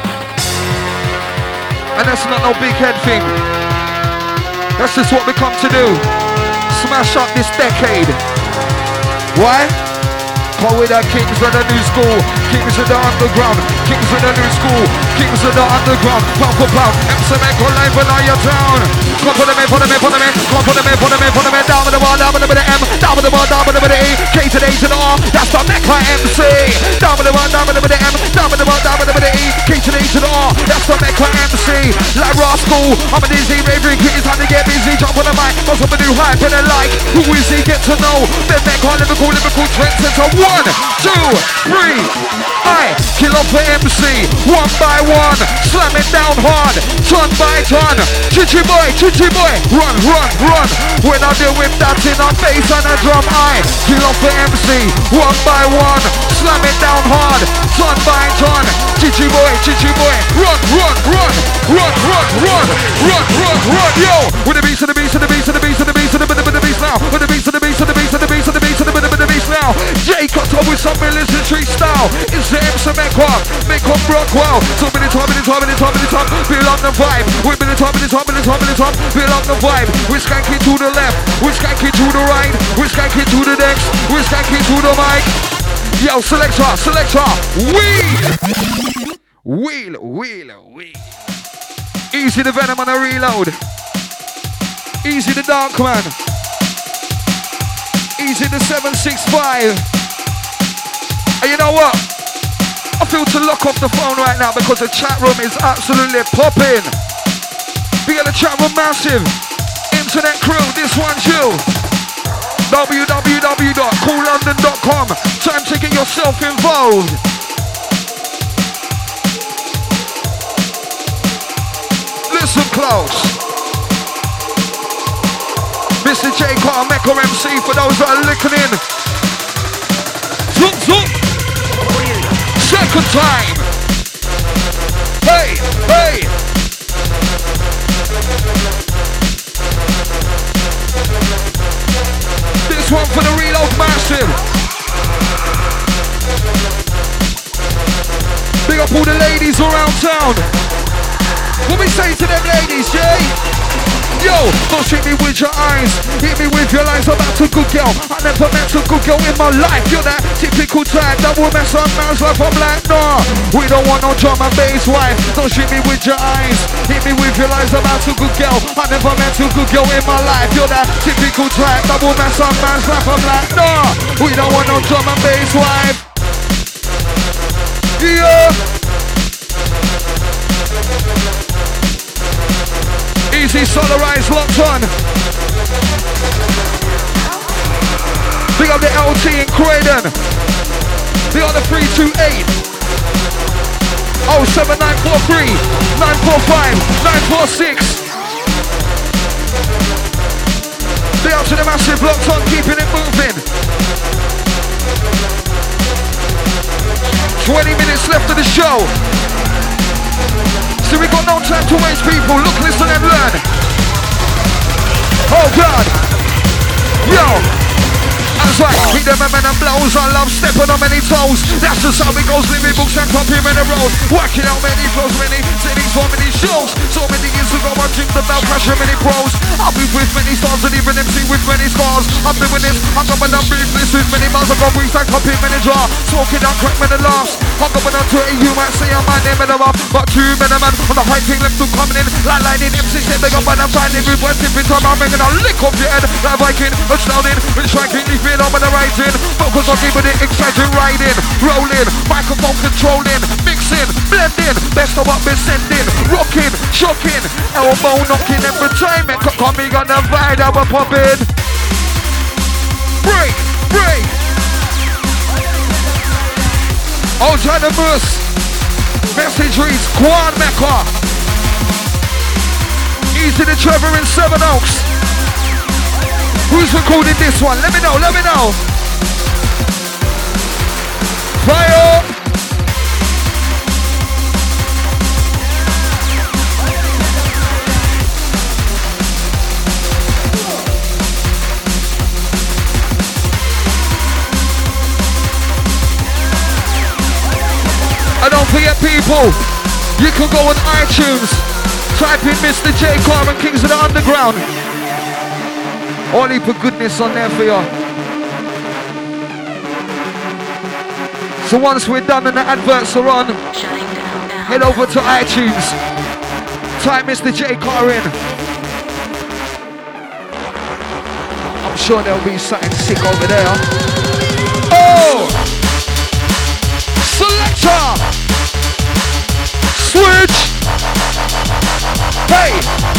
Speaker 1: And that's not no big head thing. That's just what we come to do. Smash up this decade. Why? Call with the kings of the new school, kings of the underground, kings of the new school, kings of the underground, pound for pound, MC Mecca live in your town. Come for them in, come for them in, down with the bar, down with the M, down with the bar, down with the E, K to the A to the R, that's the Mecca MC. Down with the bar, down with the M, down with the bar, down with the E, K to the A to the R, that's the Mecca MC. Like Rascal, I'm a dizzy, raving, it's time to get busy, jump on the mic, what's up a new hype and a like, who is he, get to know, then Mecca, Liverpool, trend center, 1, 2, 3, I kill off the MC, one by one, slam it down hard, ton by ton, Chichi boy, run, when I deal with that in a bass and a drum, I kill off the MC, one by one, slam it down hard, ton by ton, Chichi boy, run, yo, with the beast now, with the beast now, now. Jay Cutter with some military style. It's the MC Mecca, make up Rockwell. So many time, feel on the vibe. We've been the time, feel on the vibe. We're skanking to the left, we're skanking to the right, we're skanking to the next, we're skanking to the mic. Yo, selector, wheel. Easy the Venom on a reload. Easy the Dark Man. Easy the 765. And you know what? I feel to lock off the phone right now because the chat room is absolutely popping. We got the chat room massive. Internet crew, this one's you. www.coollondon.com. Time to get yourself involved. Listen close. Mr. J. Carter, Mecca MC for those that are listening. Zoom, zoom. Second time. Hey. This one for the reload massive. Big up all the ladies around town. What we say to them ladies, Jay? Yo, don't treat me with your eyes, hit me with your lines. I'm about to good girl. I never met a good girl in my life. You're that typical type that will mess up man's life. I'm like, nah, we don't want no drum and bass wife. Don't treat me with your eyes, hit me with your lines. I'm about to good girl. I never met a good girl in my life. You're that typical type that will mess up man's life. I'm like, nah, we don't want no drum and bass wife. Yeah. Easy Solarized locked on. Big up the LT in Croydon. Big up the 328. 07943 945 946. Big up to the massive locked on, keeping it moving. 20 minutes left of the show. So we got no time to waste, people. Look, listen and learn. Oh God. Yo. That's right, beat them and blows. I love stepping on many toes. That's just how it goes, living books and copy many roads. Working out many flows, many cities for many shows. So many years ago I dreamed about crashing many pros. I'll be with many stars and even MC with many scars. I'm doing this, I'm going on briefless with many miles. I got freestyle, copy many draw. Smoking down, crack many laughs. I'm going on to it, you might say I'm my name in the rough. But two men a man on the high thing left to coming in. Like lightning, MC said they got by the finding. With one tip in time, I'm making a lick off your head. Like Viking, astounding, when striking, leave it on the rising. Focus on keeping it exciting, riding, rolling, microphone controlling, mixing, blending, best of what we're sending, rocking, shocking, elbow knocking every time. It coming on the vibe that we're popping. Break. Autonomous. Message reads Quad Mecca. Easy to Trevor in Seven Oaks. Who's recording this one? Let me know. Fire! And don't forget, people, you can go on iTunes, type in Mr. J. Carter, Kings of the Underground. All heap of goodness on there for you. So once we're done and the adverts are on, head over to iTunes. Type Mr. J. Carter in. I'm sure there'll be something sick over there. Oh! Selector! Switch! Hey!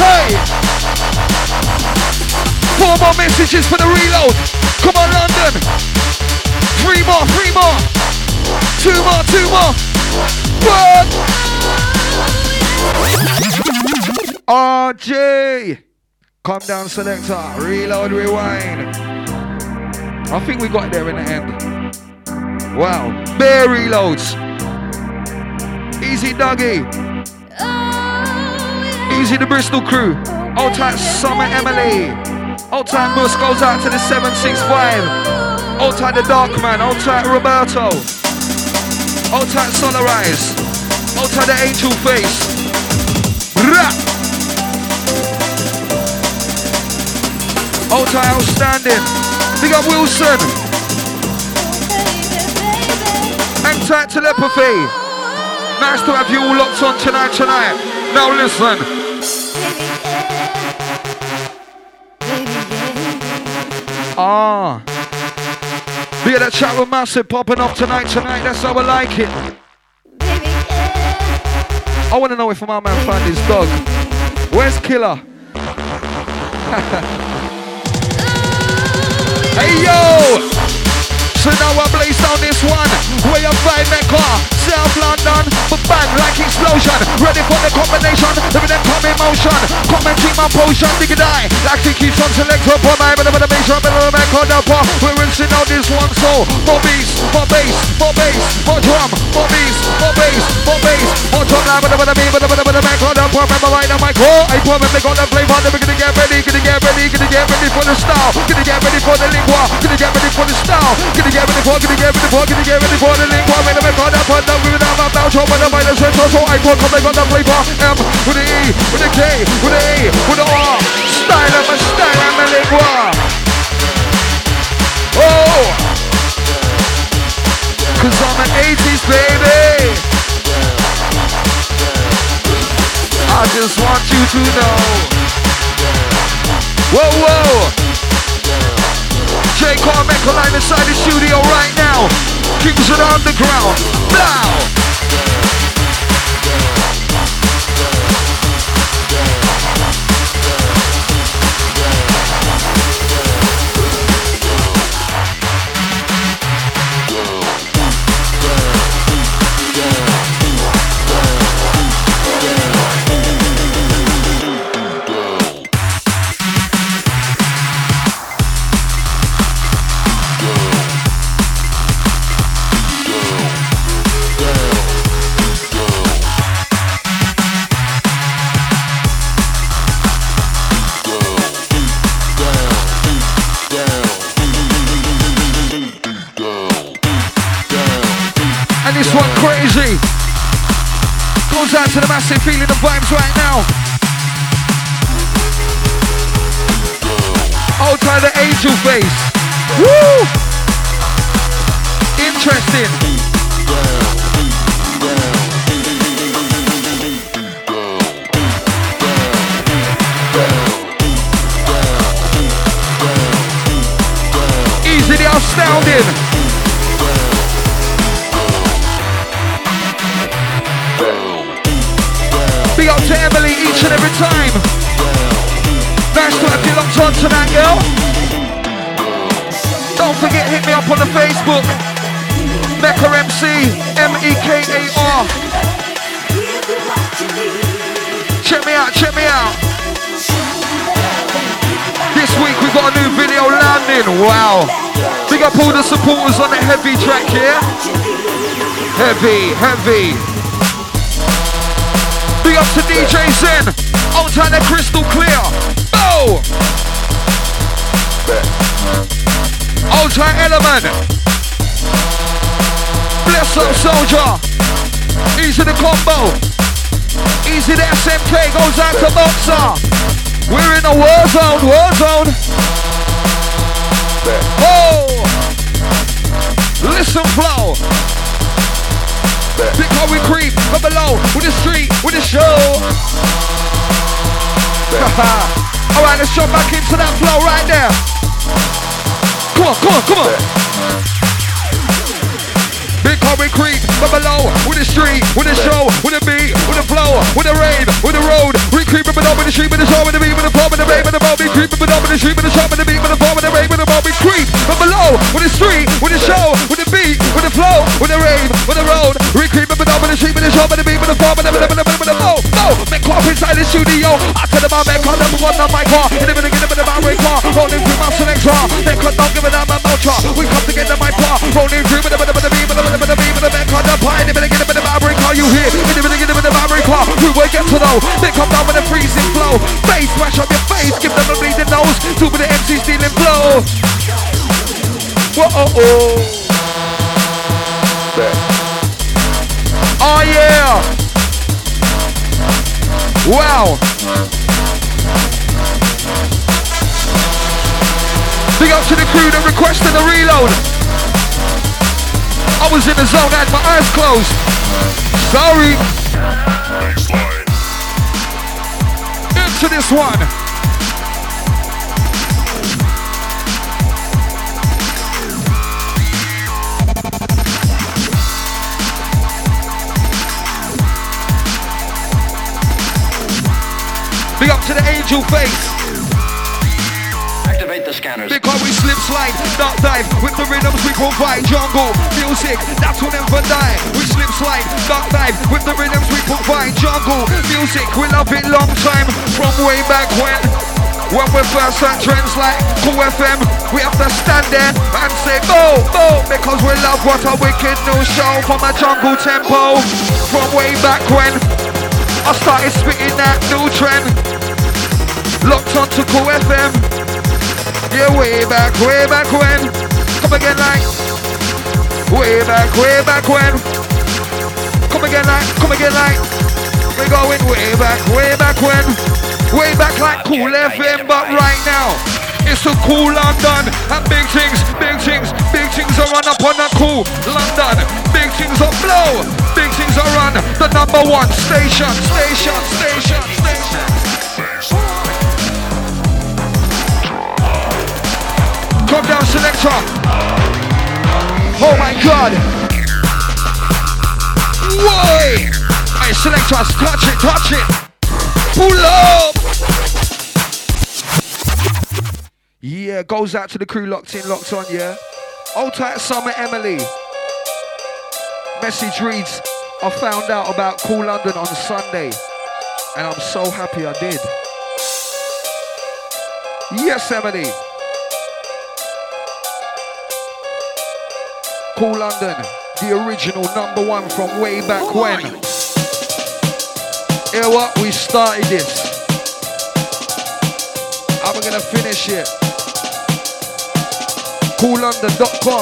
Speaker 1: 4 more messages for the reload. Come on, London. 3 more. 2 more. Run! RJ! Calm down, selector. Reload, rewind. I think we got there in the end. Wow. Bare reloads. Easy Dougie. Easy the Bristol crew. Old tight Summer Emily. Old time bus goes out to the 765. Hold tight the Dark Man, hold tight Roberto. Hold tight Solarize. Hold tight the Angel Face. Rah! Hold tight Outstanding. Big up Wilson. Hang tight Telepathy. Nice to have you all locked on tonight. Now listen. We got that chat with Massive popping up tonight. That's how I like it. I want to know if my man found his dog. Where's Killer? Hey yo! So now I blaze down this one. Where you find Mecca, South London, but bang like explosion. Ready for the combination, living them come in motion. Commenting my potion, dig it die. Like to keep on select up on my bit of the mission, bit of the Mecca, the pop. We're rinsing out this one, so more beats, more bass, more bass, more drum, more beats, more bass, more bass, more drum. Now, but the Mecca, the pop. Remember right now, my core. I promise they got the flavor. They're gonna get ready, gonna get ready for the style, gonna get ready for the lingua, gonna get ready for the style, gonna get ready for the lingua. When I'm gonna put them with them about to when I'm by the center, so I put them, they got the flavor. M with the E, with the K, with the A, with the R. Style and the lingua. Oh, cause I'm an 80s baby. I just want you to know. Whoa. J. Carmichael line inside the studio right now. Kings of the Underground. Now. This one crazy. Goes out to the Massive, feeling the vibes right now. Hold tight the Angel Face. Woo! Interesting. Easily outstanding. Big up to Emily each and every time. Nice to have you locked on tonight, girl. Don't forget, hit me up on the Facebook. Mecca MC, M-E-K-A-R. Check me out. This week we got a new video landing. Wow. Big up all the supporters on the heavy track here. Heavy. Big up to DJ Zen, out time the crystal clear. Oh! Out time Element. Bless up Soldier. Easy the combo. Easy the SMK goes out to Boxer. We're in a war zone. Oh! Listen flow. Big how we creep from below with the street, with the show. Alright, let's jump back into that flow right there. Come on. Big how we creep from below with the street, with the show, with the beat, with the flow, with the rave, with the road. We creep up and down with the street, with the show, with the beat, with the flow, with the rave, with the boat. We creep up and down with the street, with the show, with the beat, with the flow, with the rave, with the boat. We creep from below with the street, with the show, with the beat, with the flow, with the rave, with the road. We creep up and down with the street, with the show, with the beat, with the flow, with the flow. Make up inside the studio. I tell them I make on number one on my car. And even get them in the my car. Rolling through my selector. They could not give it out my motor. We come together my car. Rolling through with the beat, with the beat, with the back on the pie. They better get them in the my car. You hear? They better get them in the my car. We will get to know. They come down with a freezing flow. Face smash up your face. Give them a bleeding nose. Two with the MC stealing flow. Whoa. Oh yeah. Wow. Big up to the crew that requested a reload. I was in the zone, I had my eyes closed. Sorry. Into this one. Big up to the angel face.
Speaker 2: Activate the scanners.
Speaker 1: Because we slip slide, dark dive. With the rhythms we provide. Jungle music, that's will never die. We slip slide, dark dive. With the rhythms we provide. Jungle music, we love it long time. From way back when we first heard trends like Cool FM, we have to stand there and say go, go, because we love what a wicked new show from a jungle tempo. From way back when I started spitting that new trend. Locked onto Cool FM. Yeah, way back when. Come again like. Way back when. Come again like. We're going way back when. Way back like Cool FM, but right now it's a Cool London. And big things are run up on a Cool London. Big things are blow. Big things are run the number one station. Come down, selector. Oh my God. Whoa. Hey, selectors, touch it. Pull up. Yeah, goes out to the crew locked in, locked on, yeah. Old tight Summer Emily. Message reads, I found out about Cool London on Sunday, and I'm so happy I did. Yes, Emily. Cool London, the original number one from way back when. Hear what? We started this. How are we gonna finish it? CoolLondon.com.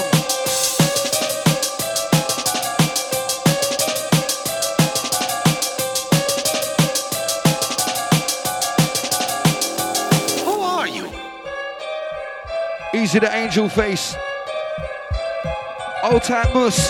Speaker 2: Who are you?
Speaker 1: Easy the angel face. Old time Mus.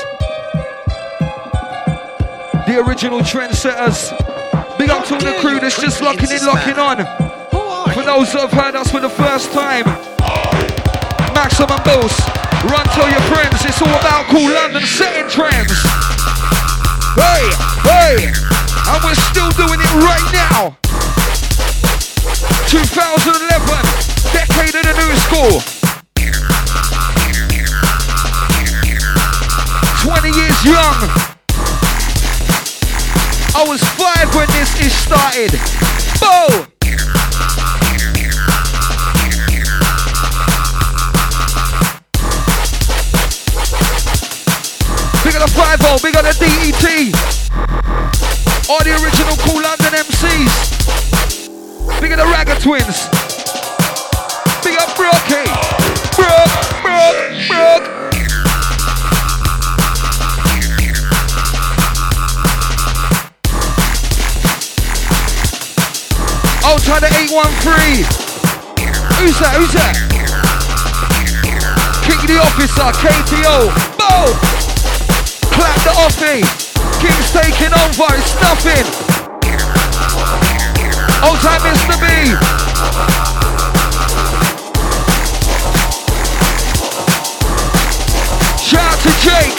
Speaker 1: The original trendsetters. Big up to the crew that's just locking in, locking on. For those that have heard us for the first time. Maximum Boost. Run, tell your friends. It's all about Cool London setting trends. Hey. And we're still doing it right now. 2011. Decade of the new school. 20 years young. I was 5 when this is started. Boom! Big on the 5-0, big on the DET. All the original Cool London MCs. Big on the Ragga Twins. Big up Brookie. Brooke. I'll try the 813. Who's that? Kick the officer, KTO. Boom! Clap the offie. King's taking over, it's nothing. Old time Mr. B. Shout out to Jake.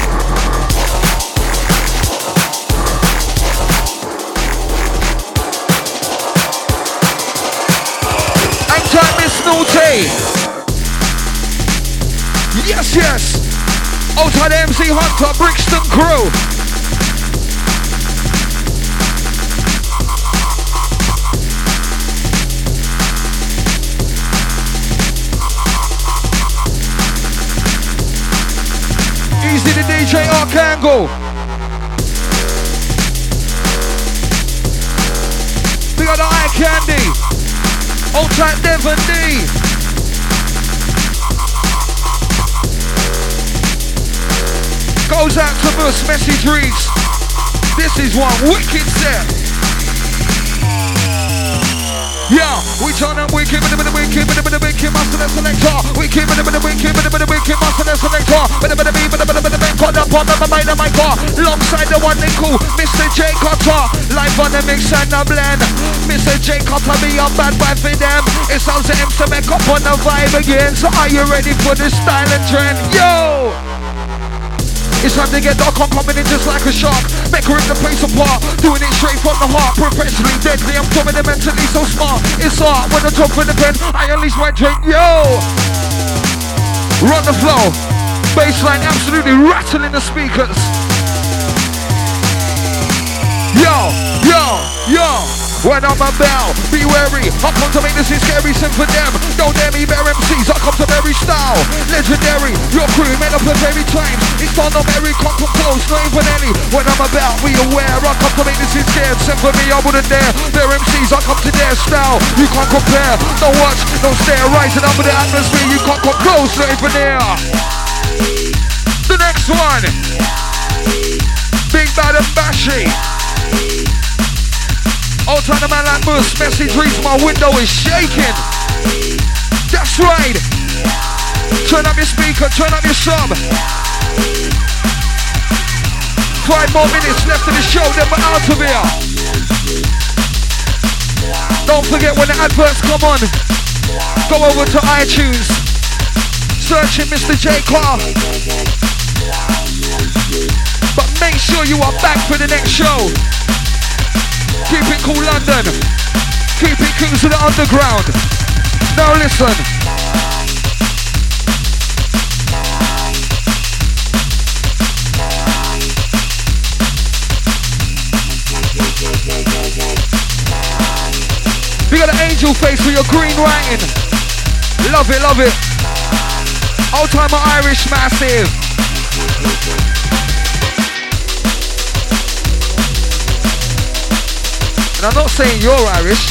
Speaker 1: Time Miss Naughty. Yes. Old time MC Hunter, Brixton crew. Easy to DJ Archangle. We got the eye candy. Old tight Devon D. Goes out to Mus, message reads. This is one wicked set. Yeah, we turn up, we keep it, we keep it, we keep master the selector. We keep it, we keep it, we keep master the selector. But got up on the mind of my car. Alongside the one they call Mr. J Cutter. Live on the mix and the blend. Mr. J Cutter, be a bad boy for them. It sounds like him to make up on the vibe again. So are you ready for the style and trend? Yo! It's time to get dark, I'm coming in just like a shark. Make her rip the place apart, doing it straight from the heart. Professionally deadly, I'm coming in mentally so smart. It's art, when I drop in the pen, I unleash my drink, yo! Run the flow, bassline absolutely rattling the speakers. Yo, yo, yo! When I'm about, be wary. I come to make this is scary, sing for them. Don't dare me, bear MCs, I come to very style. Legendary, your crew made up of every time. It's on the merry, come from close, not even any. When I'm about, be aware. I come to make this is scared, sing for me, I wouldn't dare. Bear MCs, I come to their style. You can't compare, don't watch, don't stare. Rising up with the atmosphere, you can't come close, not even there. The next one, Big Bad and Bashy. All time the man like Mus, message reads, my window is shaking. That's right. Turn up your speaker, turn up your sub. 5 more minutes left of the show, then we're out of here. Don't forget when the adverts come on, go over to iTunes, searching Mr. J Clark. But make sure you are back for the next show. Keep it cool, London. Keep it cool to the underground. Now listen. We got an angel face for your green writing. Love it, love it. Old timer Irish massive. And I'm not saying you're Irish.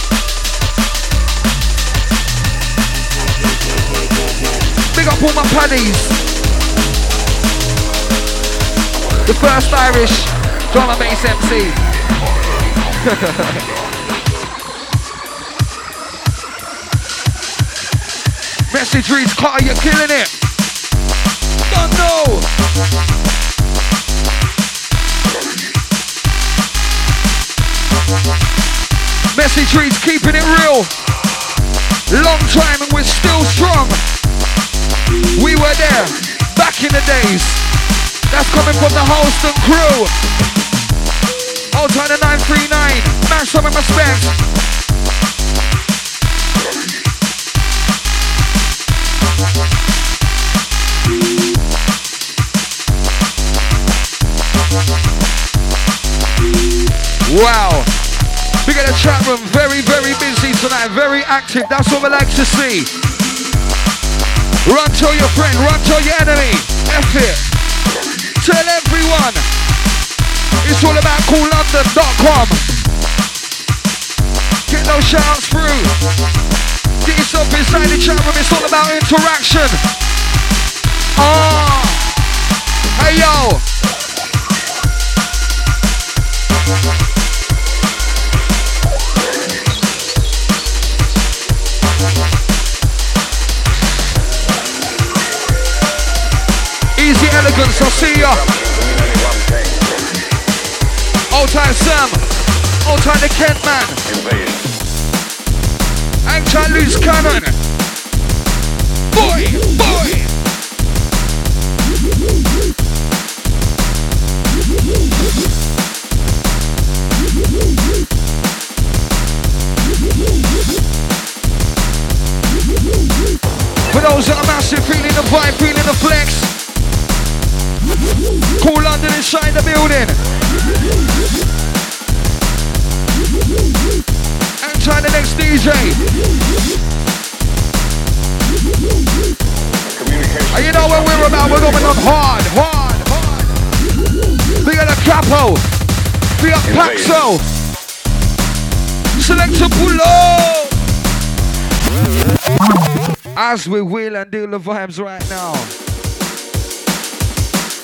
Speaker 1: Big up all my paddies. The first Irish drum and bass MC. Message reads, Carter, you're killing it. Don't know. Message reads, keeping it real. Long time and we're still strong. We were there back in the days. That's coming from the host and crew. Old time the 939. Man, some of my specs. Wow. We got a chat room very, very busy tonight, very active, that's what we like to see. Run to your friend, run to your enemy, F it. Tell everyone, it's all about coollondon.com. Get those shouts through. Get yourself inside the chat room, it's all about interaction. Hey yo. Easy Elegance, I'll see ya. Old time Sam, old time the Kent man. Hang tight, loose cannon. Boy, boy. For those that are massive, feeling the vibe, feeling the flex. Cool London inside the building. And try the next DJ. And you know what we're about, we're going on hard. We got a capo. We got Paxo. Selector Pulo. As we wheel and deal the vibes right now.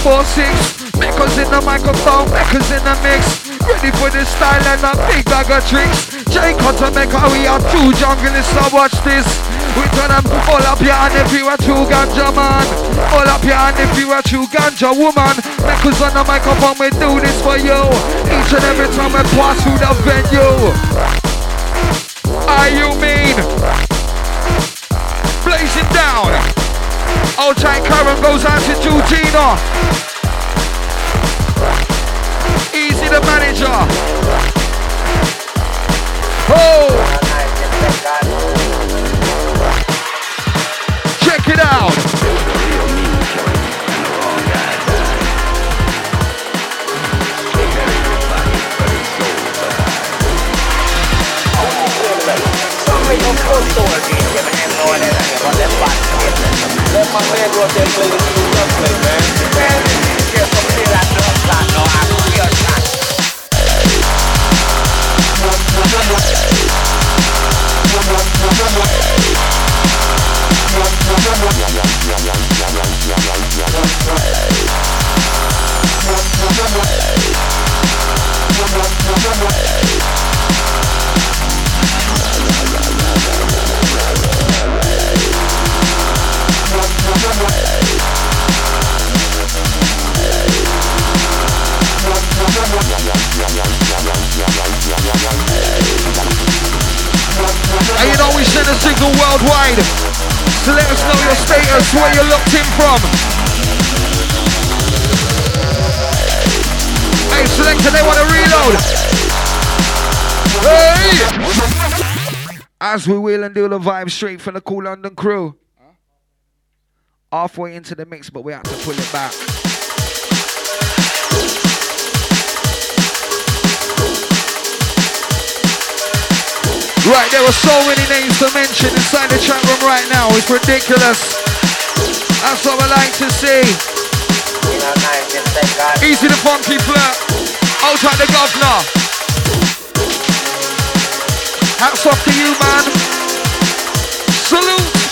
Speaker 1: 4-6. Makers in the microphone, makers in the mix. Ready for the style and a big bag of tricks. J Cutter Maker, we are two junglists, so watch this. We turn them all up your hand if you a true ganja man. All up your hand if you a true ganja woman. Makers on the microphone, we do this for you. Each and every time we pass through the venue. You mean blazing down. Old tight Karen goes out to Georgina. Easy the manager. Oh, check it out. And you know we send a signal worldwide, so let us know your status, where you're locked in from. Hey selector, they want to reload. Hey! As we wheel and do the vibe straight from the Cool London crew. Halfway into the mix, but we had to pull it back. Right, there are so many names to mention inside the chat room right now. It's ridiculous. That's what I like to see. Easy the funky flirt. Outside the governor. Hats off to you, man. Salute.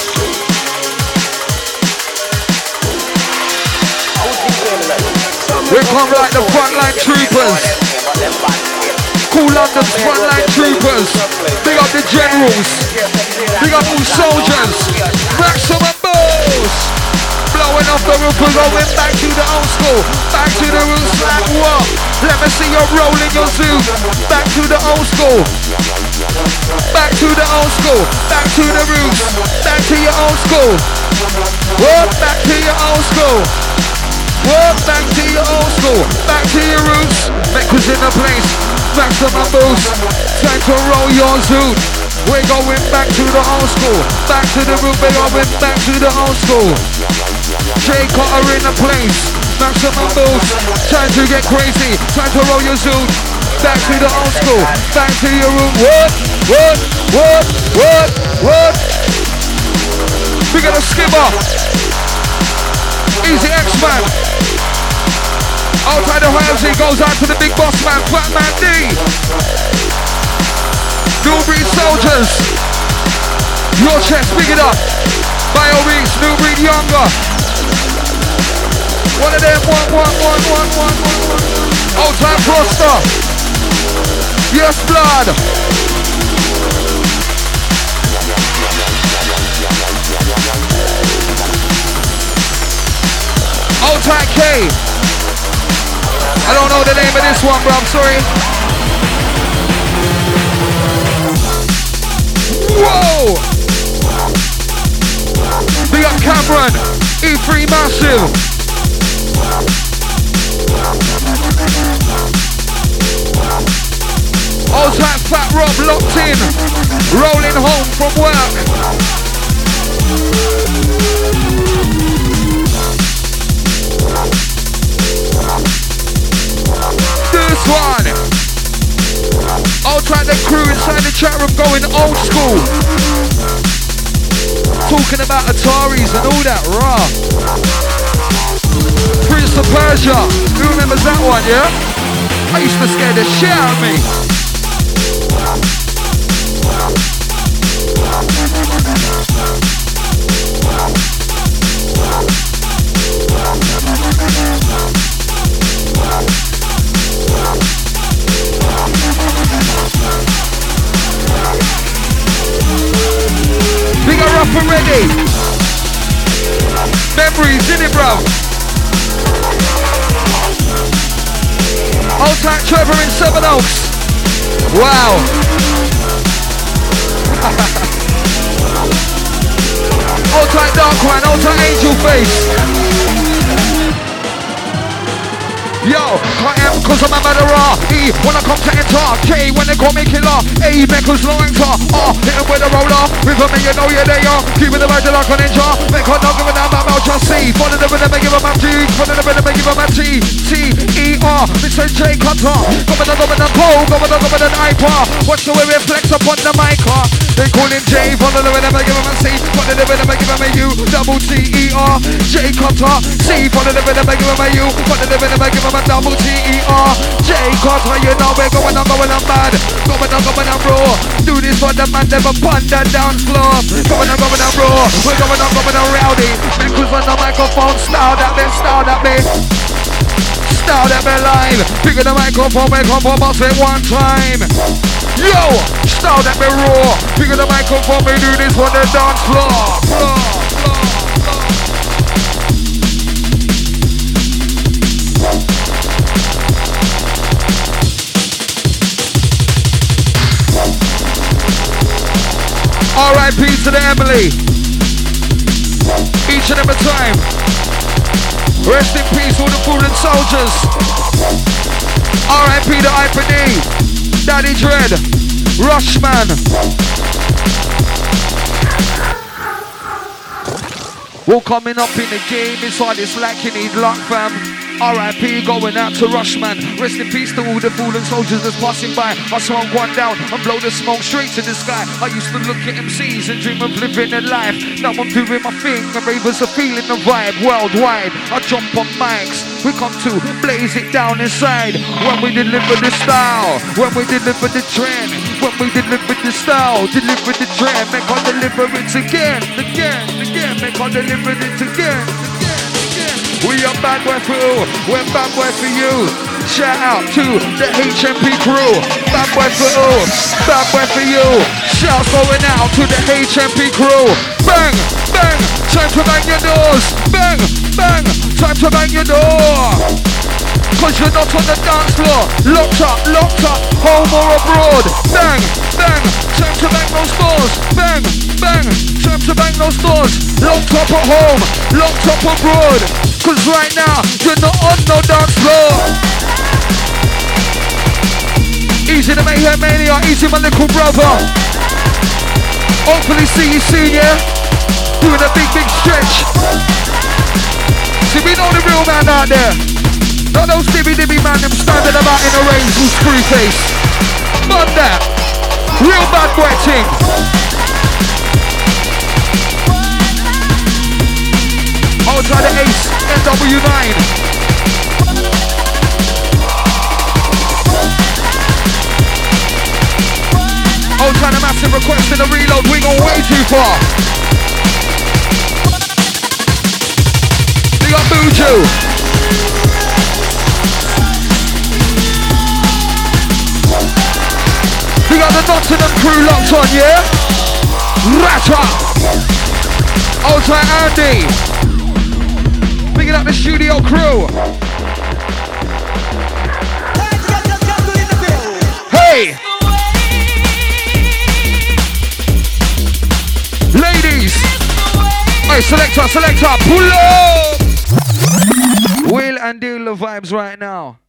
Speaker 1: We come like the frontline troopers. Cool London's frontline troopers. Big up the generals. Big up all soldiers. Maximum boss. Blowing off the roof, we're going back to the old school. Back to the roots like what? Let me see you rolling your zoo. Back to the old school. Back to the old school. Back to the roots. Back to your old school. What? Back to your old school. What? Back to your old school. Back to your roots. Makers in the place. Maximum boost. Time to roll your zoot. We're going back to the old school. Back to the root. We're going back to the old school. J Cutter in the place. Maximum boost. Time to get crazy. Time to roll your zoot. Back to the old school. Back to your root. What? What? What? What? What? We got a skipper. Easy X-Man. Outside the Ramsey goes out to the big boss man, Fat Man D. New breed soldiers. Your chest, big it up. Bio Reese, new breed younger. One of them, one. Outside Froster. Yes, blood. Outside K. I don't know the name of this one, bro, I'm sorry. Whoa! Big up Cameron, E3 Massive. Old time Fat Rob locked in, rolling home from work. This one. I'll try the crew inside the chat room going old school. Talking about Ataris and all that, raw. Prince of Persia. Who remembers that one, yeah? I used to scare the shit out of me. Big her up and ready. Memories in it, bro. Old tight Trevor in Seven Oaks. Wow. Old tight Dark One, old tight Angel Face. Yo, I am cause I'm a murderer. E when I come to enter. K when they call me killer. A Meckles no enter. R hit him with a roller. With me you know you're there. Keep with the magic like a ninja. Make her not give a damn about your C. Follow the rhythm and give a my G. Follow the rhythm and give a my T. T E R. Mr. J Cutter. Governor Pole. Governor Iper. Watch the way we flex up on the mic. They call him J. Follow the rhythm and give him a C. Follow the rhythm and give him a U. Double T E R. J Cutter. C. Follow the rhythm and give him a U. Follow the rhythm and give him a double T-E-R. J Cutter, you know we're going on bad. Going on raw. Do this for the man, never pun that dance floor. Going on raw. We're going on rowdy. Because on the microphone, style that me. Style that me live. Pick up the microphone, make up for boss it one time. Yo, style that me raw. Pick up the microphone, we do this for the dance floor. R.I.P. to the Emily. Each and every time. Rest in peace all the fallen soldiers. R.I.P. to IPD. Daddy Dread. Rushman. All coming up in the game. Inside this like you need luck, fam. R.I.P. going out to Rushman. Rest in peace to all the fallen soldiers that's passing by. I swung one down and blow the smoke straight to the sky. I used to look at MCs and dream of living a life. Now I'm doing my thing, the ravers are feeling the vibe worldwide. I jump on mics, we come to blaze it down inside. When we deliver the style, when we deliver the trend, when we deliver the style, deliver the trend, make her deliver it again, make her deliver it again. We are bad boy for you, we're bad boy for you. Shout out to the HMP crew. Bad boy for you, bad boy for you. Shouts going out to the HMP crew. Bang, bang, time to bang your doors. Bang, bang, time to bang your door. Cause you're not on the dance floor. Locked up, home or abroad. Bang, bang, time to bang those doors. Bang, bang, time to bang those doors. Locked up at home, locked up abroad. Cause right now, you're not on no dance floor. Easy to Mayhem Mania, easy my little brother. Hopefully see you soon, yeah? Doing a big stretch. See, we know the real man out there. Not those dibby man, them standing about in a range with screw face. But that, real bad boy thing. I'll try the Ace, NW9. I'll try the massive request in the reload, we gone way too far. We got Buju. We got the Nottingham crew locked on, yeah? Ratta! Old tight Andy. Picking up the studio crew. Hey! Ladies! Hey, selector, pull up! Will and Deal the vibes right now.